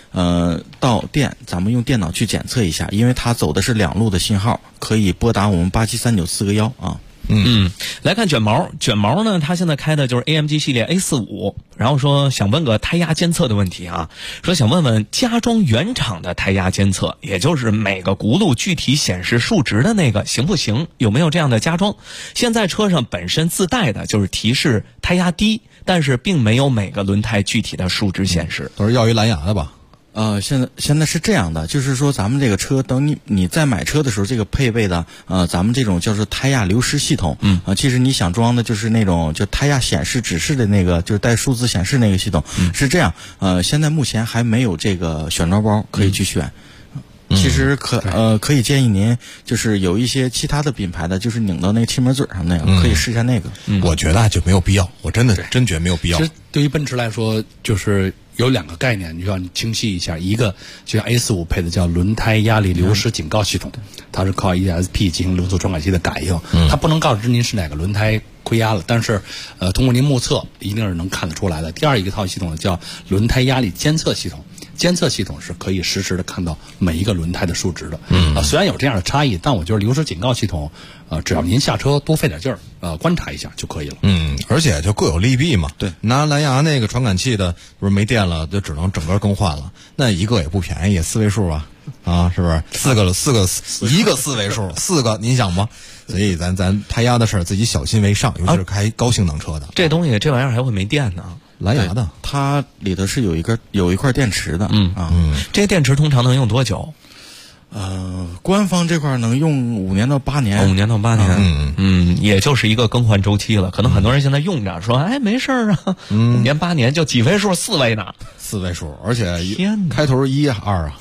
到店咱们用电脑去检测一下，因为它走的是2路的信号，可以拨打我们873941啊。 来看卷毛呢，他现在开的就是 AMG 系列 A45， 然后说想问个胎压监测的问题啊，说想问问加装原厂的胎压监测，也就是每个轱辘具体显示数值的那个行不行？有没有这样的加装？现在车上本身自带的就是提示胎压低，但是并没有每个轮胎具体的数值显示， 都是要一蓝牙的吧？ 现在是这样的，就是说咱们这个车等你在买车的时候，这个配备的咱们这种叫做胎压流失系统，其实你想装的就是那种就胎压显示指示的那个，就是带数字显示那个系统，是这样。现在目前还没有这个选装包可以去选。其实可以建议您，就是有一些其他的品牌的，就是拧到那个气门嘴上那个，可以试一下那个。 我觉得就没有必要，我真觉得没有必要。 其实对于奔驰来说，就是有2个概念，你就要清晰一下。一个就像 A45配的叫轮胎压力流失警告系统，它是靠 ESP 进行流速传感器的感应，它不能告知您是哪个轮胎亏压了，但是通过您目测一定是能看得出来的。第二一个套系统叫轮胎压力监测系统。监测系统是可以实时的看到每一个轮胎的数值的。虽然有这样的差异，但我觉得流失警告系统，只要您下车多费点劲儿，观察一下就可以了。 而且就各有利弊嘛。 对， 拿蓝牙那个传感器的，不是没电了，就只能整个更换了。那一个也不便宜，4位数啊，是不是？一个4位数，4个，您想吗？所以咱胎压的事儿自己小心为上，尤其是开高性能车的。 这东西这玩意儿还会没电呢。 蓝牙的， 它里头是有一块电池的。 这个电池通常能用多久？ 官方这块能用5年到8年。 5年到8年，也就是一个更换周期了。可能很多人现在用着说，哎，没事儿啊，5年8年就几位数，4位呢 ，4位数，而且开头1、2啊。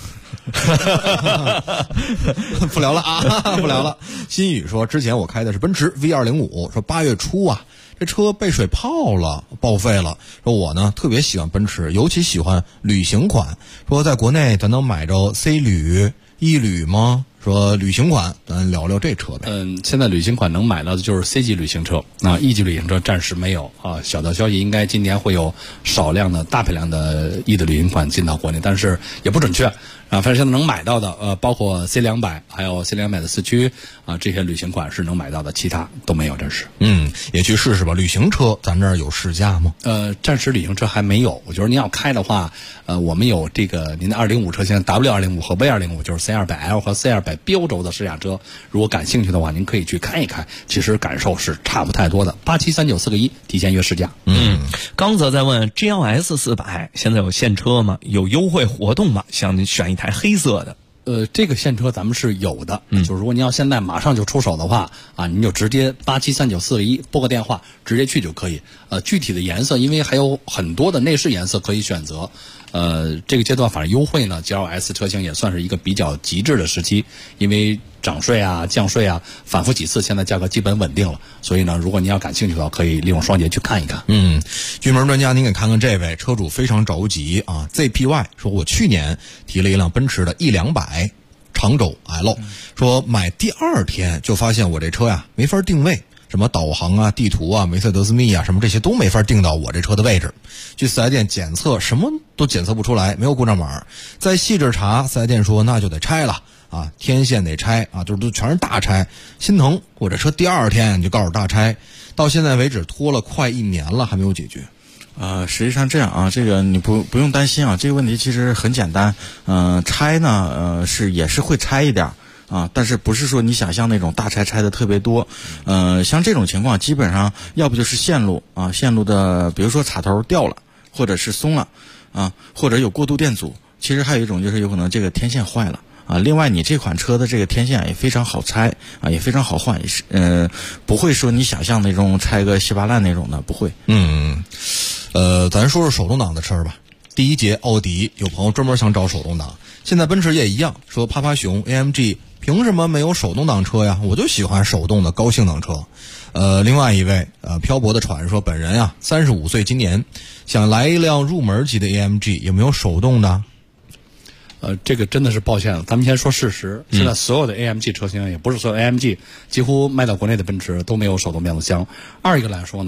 不聊了啊，不聊了。新宇说，之前我开的是奔驰 V205，说8月初啊，这车被水泡了，报废了。说我呢特别喜欢奔驰，尤其喜欢旅行款。说在国内咱能买着 C 旅、E 旅吗？说旅行款，咱聊聊这车呗。 现在旅行款能买到的就是 C 级旅行车，E 级旅行车暂时没有啊。小道消息应该今年会有少量的大批量的 E 的旅行款进到国内，但是也不准确。反正现在能买到的，包括 C200，还有 C200的4驱这些旅行款是能买到的，其他都没有，这是。 也去试试吧。旅行车咱这儿有试驾吗？ 暂时旅行车还没有。我觉得您要开的话，我们有这个您的205车型 W205 和 V205，就是 C200L 和 C200标轴的试驾车。如果感兴趣的话，您可以去看一看，其实感受是差不太多的。873941提前约试驾。 刚则在问 GLS 400现在有现车吗？有优惠活动吗？想选一台黑色的。 这个现车咱们是有的，就是如果您要现在马上就出手的话您就直接873941拨个电话，直接去就可以。具体的颜色，因为还有很多的内饰颜色可以选择。这个阶段反正优惠呢 ，GLS 车型也算是一个比较极致的时期，因为涨税降税反复几次，现在价格基本稳定了。所以呢，如果您要感兴趣的话，可以利用双节去看一看。 巨门专家，您给看看这位车主非常着急啊 ！ZPY 说，我去年提了一辆奔驰的 E200长轴 L， 说买第2天就发现我这车呀没法定位。什么导航地图梅赛德斯密什么这些都没法定到我这车的位置。去四 S 店检测，什么都检测不出来，没有故障码。再细致查，四 S 店说那就得拆了天线得拆就是都全是大拆，心疼。我这车第2天你就告诉大拆，到现在为止拖了快1年了，还没有解决。 实际上这样这个你不用担心这个问题其实很简单。拆呢也是会拆一点。但是不是说你想象那种大拆的特别多。像这种情况基本上要不就是线路线路的比如说插头掉了，或者是松了或者有过渡电阻。其实还有一种就是有可能这个天线坏了另外你这款车的这个天线也非常好拆也非常好换，不会说你想象那种拆个稀巴烂那种的，不会。 咱说说手动挡的车吧。第一节奥迪有朋友专门想找手动挡，现在奔驰也一样，说趴趴熊 AMG 凭什么没有手动挡车呀？我就喜欢手动的高性能车。另外一位漂泊的船说，本人35岁，今年想来一辆入门级的 AMG， 有没有手动的？ 这个真的是抱歉了，咱们先说事实。现在所有的 AMG 车型，也不是所有 AMG， 几乎卖到国内的奔驰都没有手动变速箱。二一个来说呢，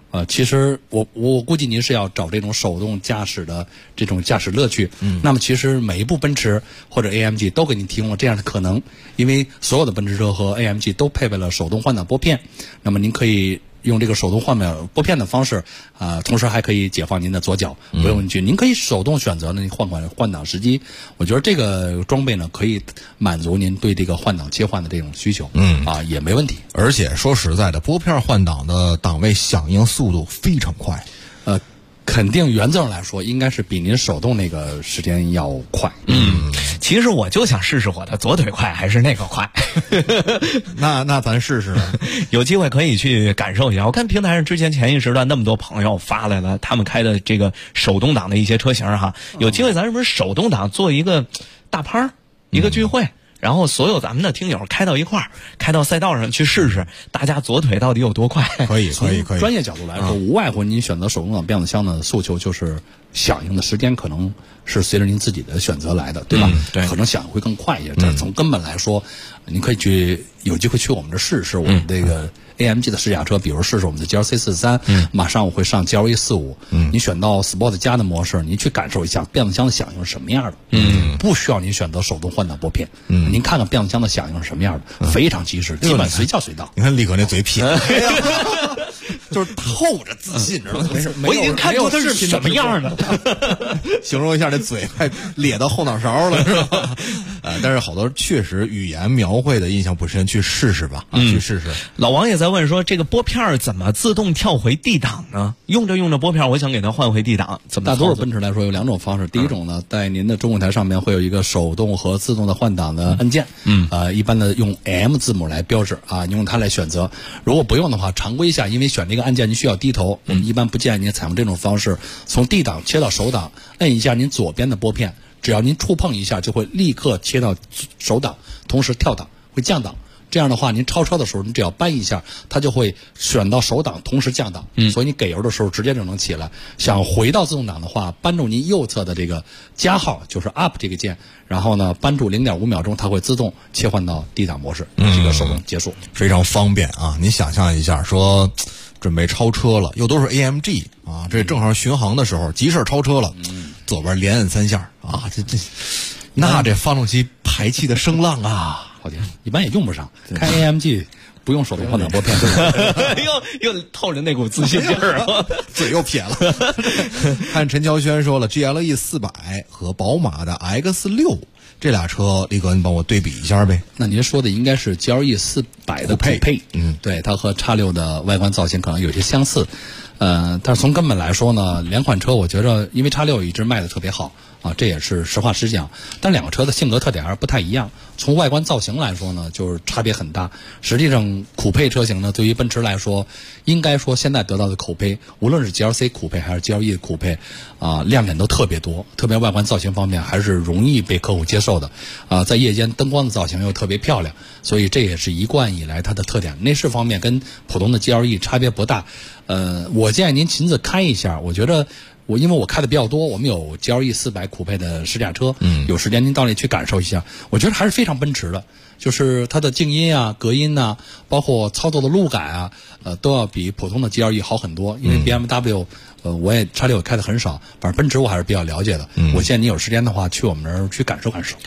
其实我估计您是要找这种手动驾驶的这种驾驶乐趣。那么其实每一部奔驰或者 AMG 都给您提供了这样的可能，因为所有的奔驰车和 AMG 都配备了手动换挡拨片，那么您可以用这个手动换挡拨片的方式，同时还可以解放您的左脚，不用去，您可以手动选择呢换挡时机。我觉得这个装备呢，可以满足您对这个换挡切换的这种需求，也没问题。 而且说实在的，拨片换挡的档位响应速度非常快， 肯定原则上来说，应该是比您手动那个时间要快。 其实我就想试试我的左腿快还是那个快。 那咱试试， 有机会可以去感受一下。我看平台上之前前一时段那么多朋友发来了他们开的这个手动挡的一些车型哈，有机会咱是不是手动挡做一个大趴一个聚会？然后所有咱们的听友开到一块儿，开到赛道上去试试，大家左腿到底有多快？ 可以。 专业角度来说，无外乎您选择手动挡变速箱的诉求就是响应的时间可能是随着您自己的选择来的，对吧？ 对， 可能响应会更快一些。这从根本来说，您可以有机会去我们这试试我们这个 AMG 的试驾车，比如试试我们的 GLC 43，马上我会上 GLE 45。你选到 Sport 加的模式，您去感受一下变速箱的响应是什么样的。不需要您选择手动换挡拨片。您看看变速箱的响应是什么样的，非常及时，基本随叫随到。 你看力哥那嘴撇，就是透着自信，知道吗？没事， 我已经看出它是什么样的。 形容一下，这嘴快咧到后脑勺了，是吧？但是好多确实语言描绘的印象不深，去试试吧，去试试。 老王也在问说，这个拨片怎么自动跳回 D 档呢？用着拨片，我想给它换回 D 档，怎么？ 大多数奔驰来说有两种方式。第一种呢，在您的中控台上面会有一个手动和自动的换挡的按键，一般的用 M 字母来标志你用它来选择。如果不用的话，常规下因为选这个按键您需要低头，我们一般不建议您采用这种方式，从 D 档切到手档，摁一下您左边的拨片，只要您触碰一下，就会立刻切到手档，同时跳档会降档。这样的话，您超车的时候，你只要扳一下，它就会选到手档，同时降档。所以你给油的时候直接就能起来。想回到自动挡的话，扳住您右侧的这个加号，就是 up 这个键，然后呢，扳住0.5秒钟，它会自动切换到 D 档模式，这个手动结束， 非常方便啊！您想象一下，说准备超车了，又都是 AMG 这正好巡航的时候，急事超车了，左边连摁3下那这发动机排气的声浪好听，一般也用不上。开 AMG 不用手动换挡拨片， 又透着那股自信劲儿， 嘴又撇了。看陈乔轩说了 ，GLE 400和宝马的 X6这俩车，力哥你帮我对比一下呗。 那您说的应该是 GLE 400的酷配，对，它和X6的外观造型可能有些相似。但是从根本来说呢，两款车我觉着，因为X6一直卖的特别好这也是实话实讲。但两个车的性格特点还是不太一样。从外观造型来说呢，就是差别很大。实际上，酷配车型呢，对于奔驰来说，应该说现在得到的口碑，无论是 GLC 酷配还是 GLE 的酷配亮点都特别多，特别外观造型方面还是容易被客户接受的。在夜间灯光的造型又特别漂亮，所以这也是一贯以来它的特点。内饰方面跟普通的 GLE 差别不大。我建议您亲自开一下，我觉得因为我开的比较多，我们有 GLE 400酷配的试驾车，有时间您到那里去感受一下，我觉得还是非常奔驰的，就是它的静音隔音包括操作的路感都要比普通的 GLE 好很多。因为 BMW我也X6开的很少，反正奔驰我还是比较了解的。我建议你有时间的话去我们那儿去感受感受。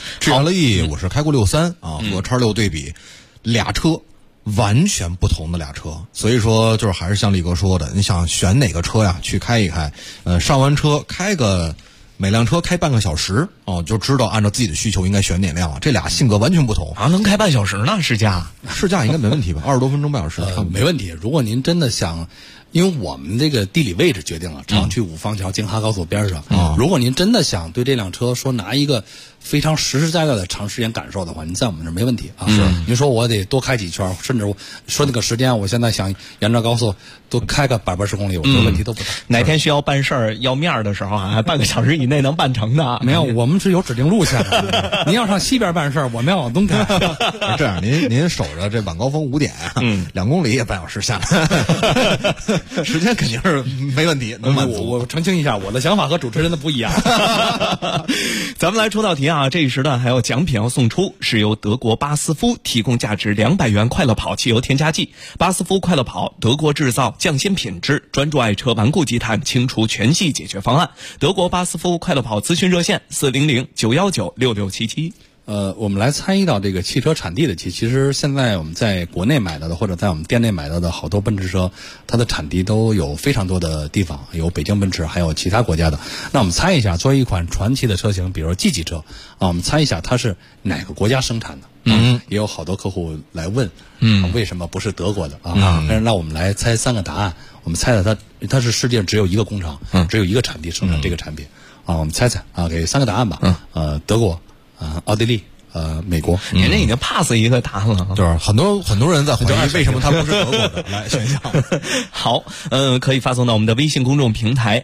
GLE 我是开过63和X6对比，俩车完全不同的俩车，所以说就是还是像力哥说的，你想选哪个车呀，去开一开，上完车每辆车开半个小时就知道按照自己的需求应该选哪辆了。这俩性格完全不同能开半小时呢？试驾应该没问题吧？20多分钟半小时没问题。如果您真的想，因为我们这个地理位置决定了长区五方桥京哈高速边上如果您真的想对这辆车说拿一个非常实实在在的长时间感受的话，您在我们这儿没问题您说我得多开几圈，甚至我说那个时间，我现在想沿着高速多开个180公里，我说问题都不大。 哪天需要办事儿要面的时候还半个小时以内能办成的？ 没有，我们是有指定路线的。您要上西边办事儿，我们要往东开。 这样，您守着这晚高峰5点，2公里也半小时下来，时间肯定是没问题，能满足。 我澄清一下，我的想法和主持人的不一样。 咱们来出道题下这一时段还有奖品要送出，是由德国巴斯夫提供价值200元快乐跑汽油添加剂。巴斯夫快乐跑，德国制造，匠心品质，专注爱车顽固积碳，清除全系解决方案。德国巴斯夫快乐跑咨询热线400-919-6677。 我们来参与到这个汽车产地的其实现在我们在国内买到的或者在我们店内买到的好多奔驰车，它的产地都有非常多的地方，有北京奔驰，还有其他国家的。那我们猜一下，作为一款传奇的车型，比如说 G 级车啊，我们猜一下它是哪个国家生产的？也有好多客户来问，为什么不是德国的啊？那我们来猜3个答案。我们猜的它是世界上只有一个工厂，只有一个产地生产这个产品啊。我们猜猜啊，给3个答案吧。德国。奥地利，美国， 人家已经 pass 一个答案了。 对，很多人在怀疑为什么它不是德国的。来选一下。 好，可以发送到我们的微信公众平台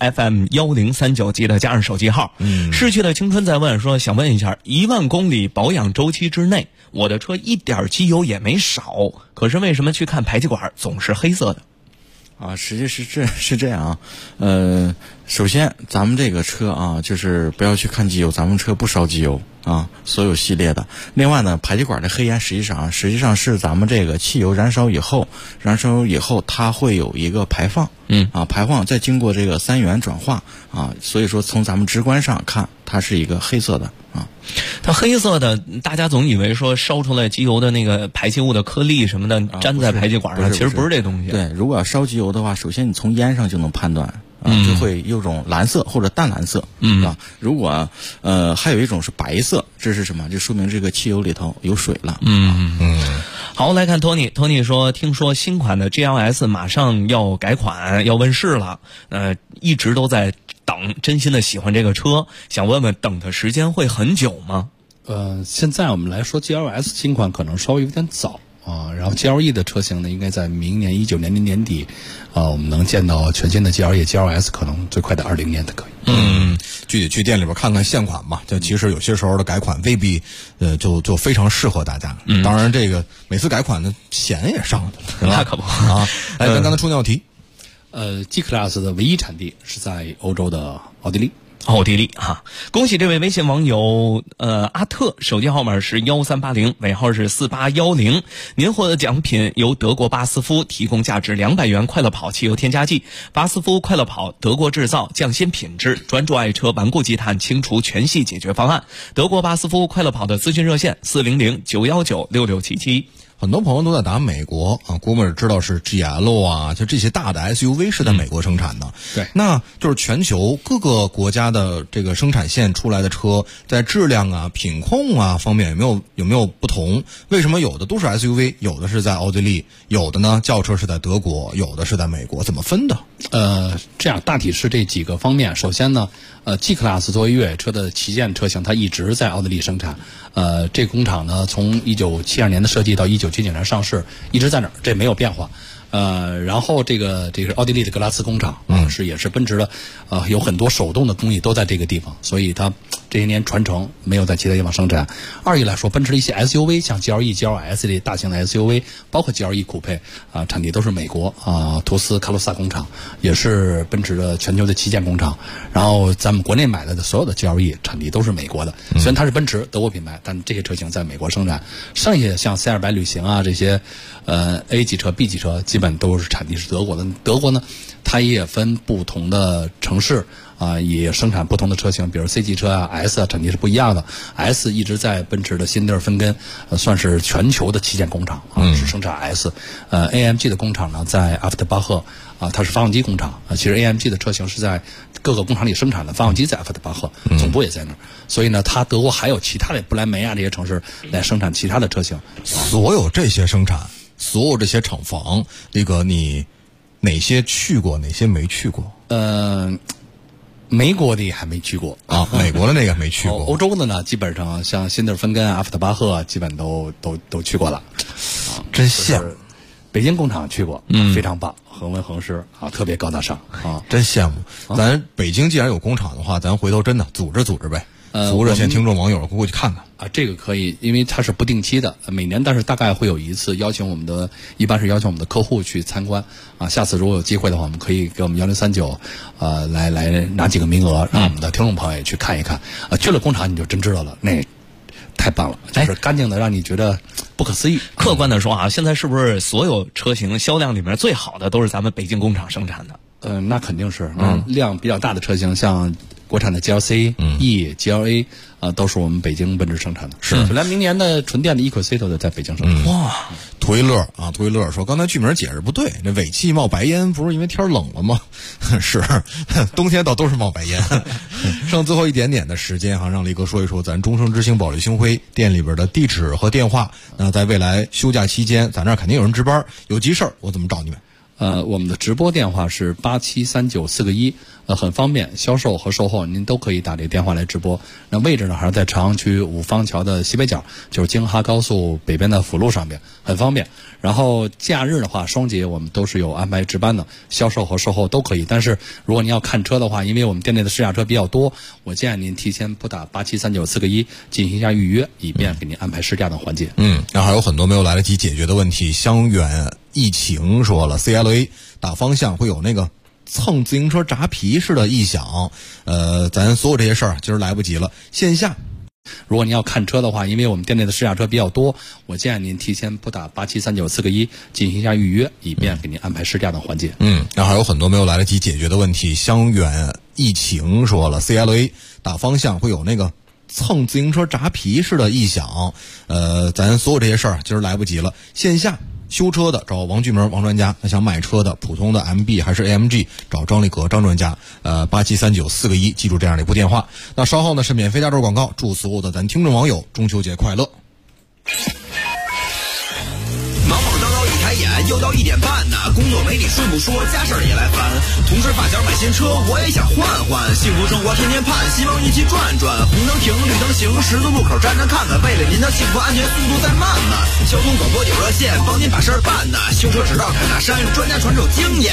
ACFM1039，记得加上手机号。逝去的青春在问说，想问一下，1万公里保养周期之内，我的车一点机油也没少，可是为什么去看排气管总是黑色的？ 啊，实际是这样啊，首先咱们这个车啊，就是不要去看机油，咱们车不烧机油啊，所有系列的。另外呢，排气管的黑烟实际上是咱们这个汽油燃烧以后它会有一个排放，排放再经过这个3元转化啊，所以说从咱们直观上看，它是一个黑色的啊。 它黑色的，大家总以为说烧出来机油的那个排气物的颗粒什么的粘在排气管上，其实不是这东西。 对，如果要烧机油的话，首先你从烟上就能判断。就会有种蓝色或者淡蓝色，啊，如果还有一种是白色，这是什么？就说明这个汽油里头有水了。 好，来看 Tony 说，听说新款的 GLS 马上要改款要问世了，一直都在等，真心的喜欢这个车，想问问等的时间会很久吗？ 现在我们来说 GLS 新款可能稍微有点早。然后 GLE 的车型呢，应该在明年19年的年底，我们能见到全新的 GLS 可能最快的20年的可以。 具体去店里边看看现款嘛，就其实有些时候的改款未必就非常适合大家。当然这个每次改款的钱也上了， 那可不啊。来看刚才出尿题 ，G Class 的唯一产地是在欧洲的奥地利。 哈，恭喜这位微信网友阿特，手机号码是1380，尾号是4810。您获得奖品由德国巴斯夫提供价值200元快乐跑汽油添加剂。巴斯夫快乐跑，德国制造，匠心品质，专注爱车顽固积碳，清除全系解决方案。德国巴斯夫快乐跑的咨询热线400-919-6677。 很多朋友都在答美国啊，估摸着知道是 GL 啊，就这些大的 SUV 是在美国生产的。 对， 那就是全球各个国家的这个生产线出来的车，在质量啊、品控啊方面有没有不同？为什么有的都是 SUV， 有的是在奥地利，有的呢轿车是在德国，有的是在美国？怎么分的？ 这样大体是这几个方面。首先呢，G Class 作为越野车的旗舰车型，它一直在奥地利生产。这个工厂呢，从1972年的设计到1979年上市，一直在那儿，这没有变化。然后这个奥地利的格拉茨工厂也是奔驰的，有很多手动的工艺都在这个地方，所以它这些年传承没有在其他地方生产。二一来说，奔驰的一些 SUV， 像 GLE、GLS 这大型的 SUV， 包括 GLE 酷配产地都是美国图斯卡洛萨工厂，也是奔驰的全球的旗舰工厂。然后咱们国内买的所有的 GLE 产地都是美国的，虽然它是奔驰德国品牌，但这些车型在美国生产。剩下像 C200 旅行这些A 级车、B 级车基本都是产地是德国的。德国呢，它也分不同的城市也生产不同的车型，比如 C 级车S 产地是不一样的。S 一直在奔驰的新德尔芬根，算是全球的旗舰工厂是生产 S。AMG 的工厂呢在阿夫特巴赫它是发动机工厂其实 AMG 的车型是在各个工厂里生产的，发动机在阿夫特巴赫，总部也在那儿。所以呢，它德国还有其他的不莱梅这些城市来生产其他的车型。 所有这些生产，所有这些厂房，你哪些去过，哪些没去过？ 美国的还没去过美国的那个没去过。 欧洲的呢，基本上像新德尔芬根、阿夫特巴赫，基本都去过了。 真羡慕。 北京工厂去过，非常棒，恒温恒湿特别高大上真羡慕。咱北京既然有工厂的话，咱回头真的组织呗。服务热线听众网友过去看看。 啊，这个可以，因为它是不定期的，每年但是大概会有一次一般是邀请我们的客户去参观啊。下次如果有机会的话，我们可以给我们1039，来拿几个名额，让我们的听众朋友也去看一看。去了工厂你就真知道了，那太棒了，就是干净的让你觉得不可思议。 客观的说啊，现在是不是所有车型销量里面最好的都是咱们北京工厂生产的？ 那肯定是，量比较大的车型，像国产的 GLC、E、GLA，都是我们北京奔驰生产的。是，就连明年的纯电的 EQC 都得在北京生产。 哇，图一乐啊，图一乐说，刚才剧名解释不对，这尾气冒白烟不是因为天冷了吗？是，冬天倒都是冒白烟。剩最后一点点的时间让力哥说一说咱终生之星保利星辉店里边的地址和电话。那在未来休假期间，咱这儿肯定有人值班，有急事儿我怎么找你们？ 我们的直播电话是8739-4个1，很方便，销售和售后您都可以打这个电话来直播。那位置呢还是在朝阳区五方桥的西北角，就是京哈高速北边的辅路上边，很方便。然后假日的话，双节我们都是有安排值班的，销售和售后都可以。但是如果您要看车的话，因为我们店内的试驾车比较多，我建议您提前拨打8739-4个1进行一下预约，以便给您安排试驾等环节。 然后还有很多没有来得及解决的问题。香远疫情说了 ，CLA 打方向会有那个蹭自行车扎皮似的异响，咱所有这些事儿今儿来不及了，线下。 如果您要看车的话，因为我们店内的试驾车比较多，我建议您提前拨打8739-4个1进行一下预约，以便给您安排试驾等环节。 然后还有很多没有来得及解决的问题。香远疫情说了 ，CLA 打方向会有那个蹭自行车扎皮似的异响，咱所有这些事儿今儿来不及了，线下。修车的找王巨门王专家，那想买车的普通的 MB 还是 AMG 找张立革张专家，8739-4个1，记住这样的一部电话。那稍后呢是免费加州广告，祝所有的咱听众网友中秋节快乐。 忙忙叨叨一抬眼又到1点半呢，工作没你睡不说，家事儿也来烦。同事发小买新车，我也想换换，幸福生活天天盼，希望一起转转。红灯停，绿灯行，十字路口站站看看，为了您的幸福安全，速度再慢慢。交通广播有热线，帮您把事儿办呢。修车直到凯纳山，专家传授经验。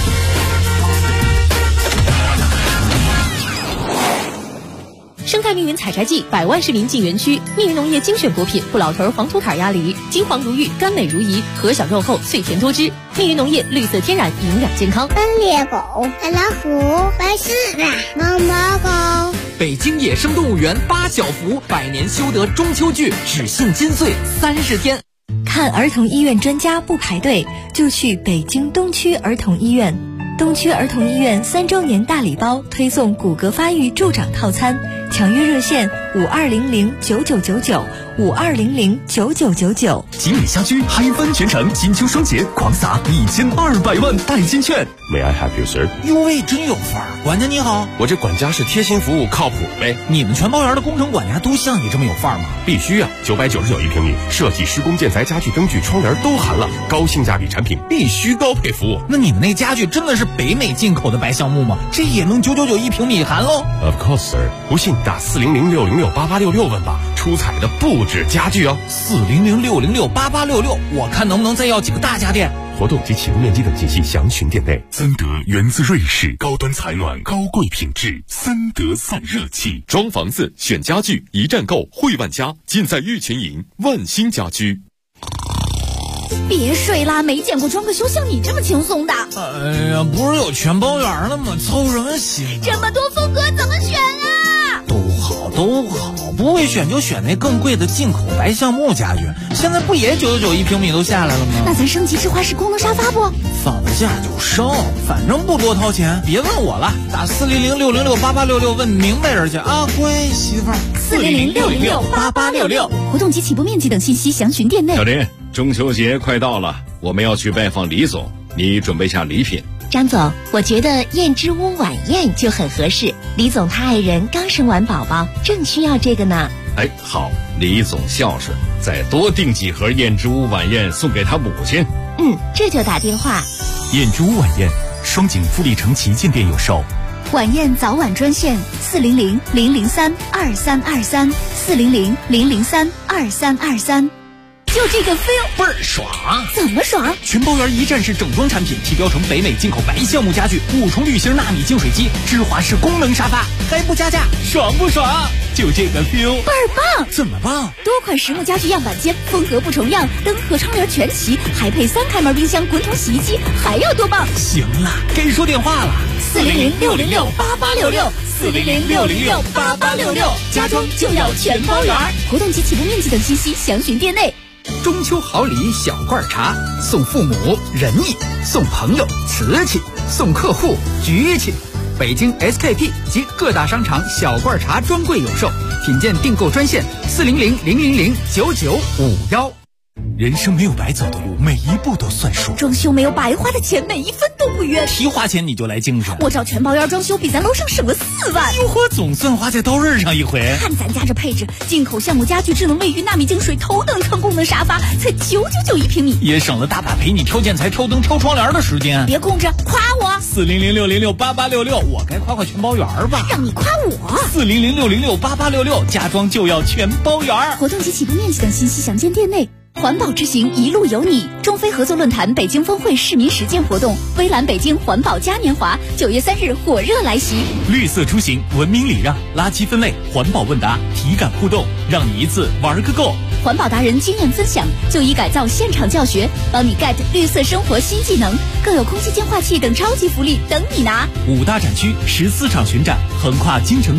生态密云采摘季，100万市民进园区，密云农业精选果品，不老头黄土坎鸭梨，金黄如玉，甘美如饴，核小肉厚，脆甜多汁。密云农业绿色天然，营养健康。 猎狗、大老虎、白狮子、毛毛狗。 北京野生动物园8小福，100年修得中秋剧，只信金穗30天。 看儿童医院专家不排队，就去北京东区儿童医院。东区儿童医院3周年大礼包推送骨骼发育助长套餐，抢约热线52009999，52009999。 吉米家居嗨翻全城，金秋双节狂撒1200万代金券。 May I help you, sir？ 哟喂，真有范儿！管家你好， 我这管家是贴心服务，靠谱呗。 你们全包园的工程管家都像你这么有范儿吗？ 必须啊！999一平米，设计、施工、建材、家具、灯具、窗帘都含了，高性价比产品，必须高配服务。 那你们那家具真的是北美进口的白橡木吗？这也能999一平米含喽 ？Of course, sir。不信打400-606-8866问吧，出彩的不止家具哦。 400-606-8866，我看能不能再要几个大家电。 活动及启动面积等信息详询店内。森德源自瑞士，高端采暖，高贵品质，森德散热器。装房子选家具，一站购汇万家，尽在玉泉营万兴家居。 别睡啦，没见过装个修像你这么轻松的。 哎呀，不是有全包园了吗？操什么心啊？ 这么多风格怎么选啊？ 都好，不会选就选那更贵的进口白橡木家具。现在不也999一平米都下来了吗？ 那咱升级智化式功能沙发不？ 放价就升，反正不多掏钱。别问我了，打400-606-8866问明白人去啊！乖媳妇儿。 400-606-8866，活动及起步面积等信息详询店内。 小林，中秋节快到了，我们要去拜访李总，你准备下礼品。 张总，我觉得燕之屋晚宴就很合适。李总他爱人刚生完宝宝，正需要这个呢。 哎，好，李总孝顺，再多订几盒燕之屋晚宴送给他母亲。 这就打电话。 燕之屋晚宴，双井富力城旗舰店有售。 晚宴早晚专线400-003-2323，400-003-2323。 就这个 feel 倍儿爽。 怎么爽？ 全包圆一站式整装产品，提标成北美进口白橡木家具，5重滤芯纳米净水机，芝华士功能沙发，还不加价，爽不爽？就这个 feel 倍儿棒！ 怎么棒？ 多款实木家具样板间，风格不重样，灯和窗帘全齐，还配3开门冰箱、滚筒洗衣机，还要多棒？ 行了，该说电话了 ，400-606-8866，400-606-8866，家装就要全包圆。活动及起步面积等信息详询店内。 中秋好礼小罐茶，送父母仁义，送朋友瓷器，送客户局气。北京 SKP 及各大商场小罐茶专柜有售，品鉴订购专线400-000-9951。 人生没有白走的路，每一步都算数。 装修没有白花的钱，每一分都不冤。 提花钱你就来精神， 我找全包圆装修，比咱楼上省了4万。 哟呵，总算花在刀刃上一回。 看咱家这配置，进口橡木家具、智能卫浴、纳米净水、头等舱功能沙发，才999一平米， 也省了大把陪你挑建材、挑灯、挑窗帘的时间。 别空着，夸我 ！400-606-8866，我该夸全包圆吧？ 让你夸我 ！400-606-8866，家装就要全包圆。 活动及起步面积等信息详见店内。环保之行，一路有你。中非合作论坛北京峰会市民实践活动，微蓝北京环保嘉年华，9月3日火热来袭。 绿色出行，文明礼让，垃圾分类，环保问答，体感互动，让你一次玩个够。 环保达人经验分享，就医改造现场教学，帮你 get 绿色生活新技能，更有空气净化器等超级福利等你拿。 5大展区，14场巡展，横跨京城。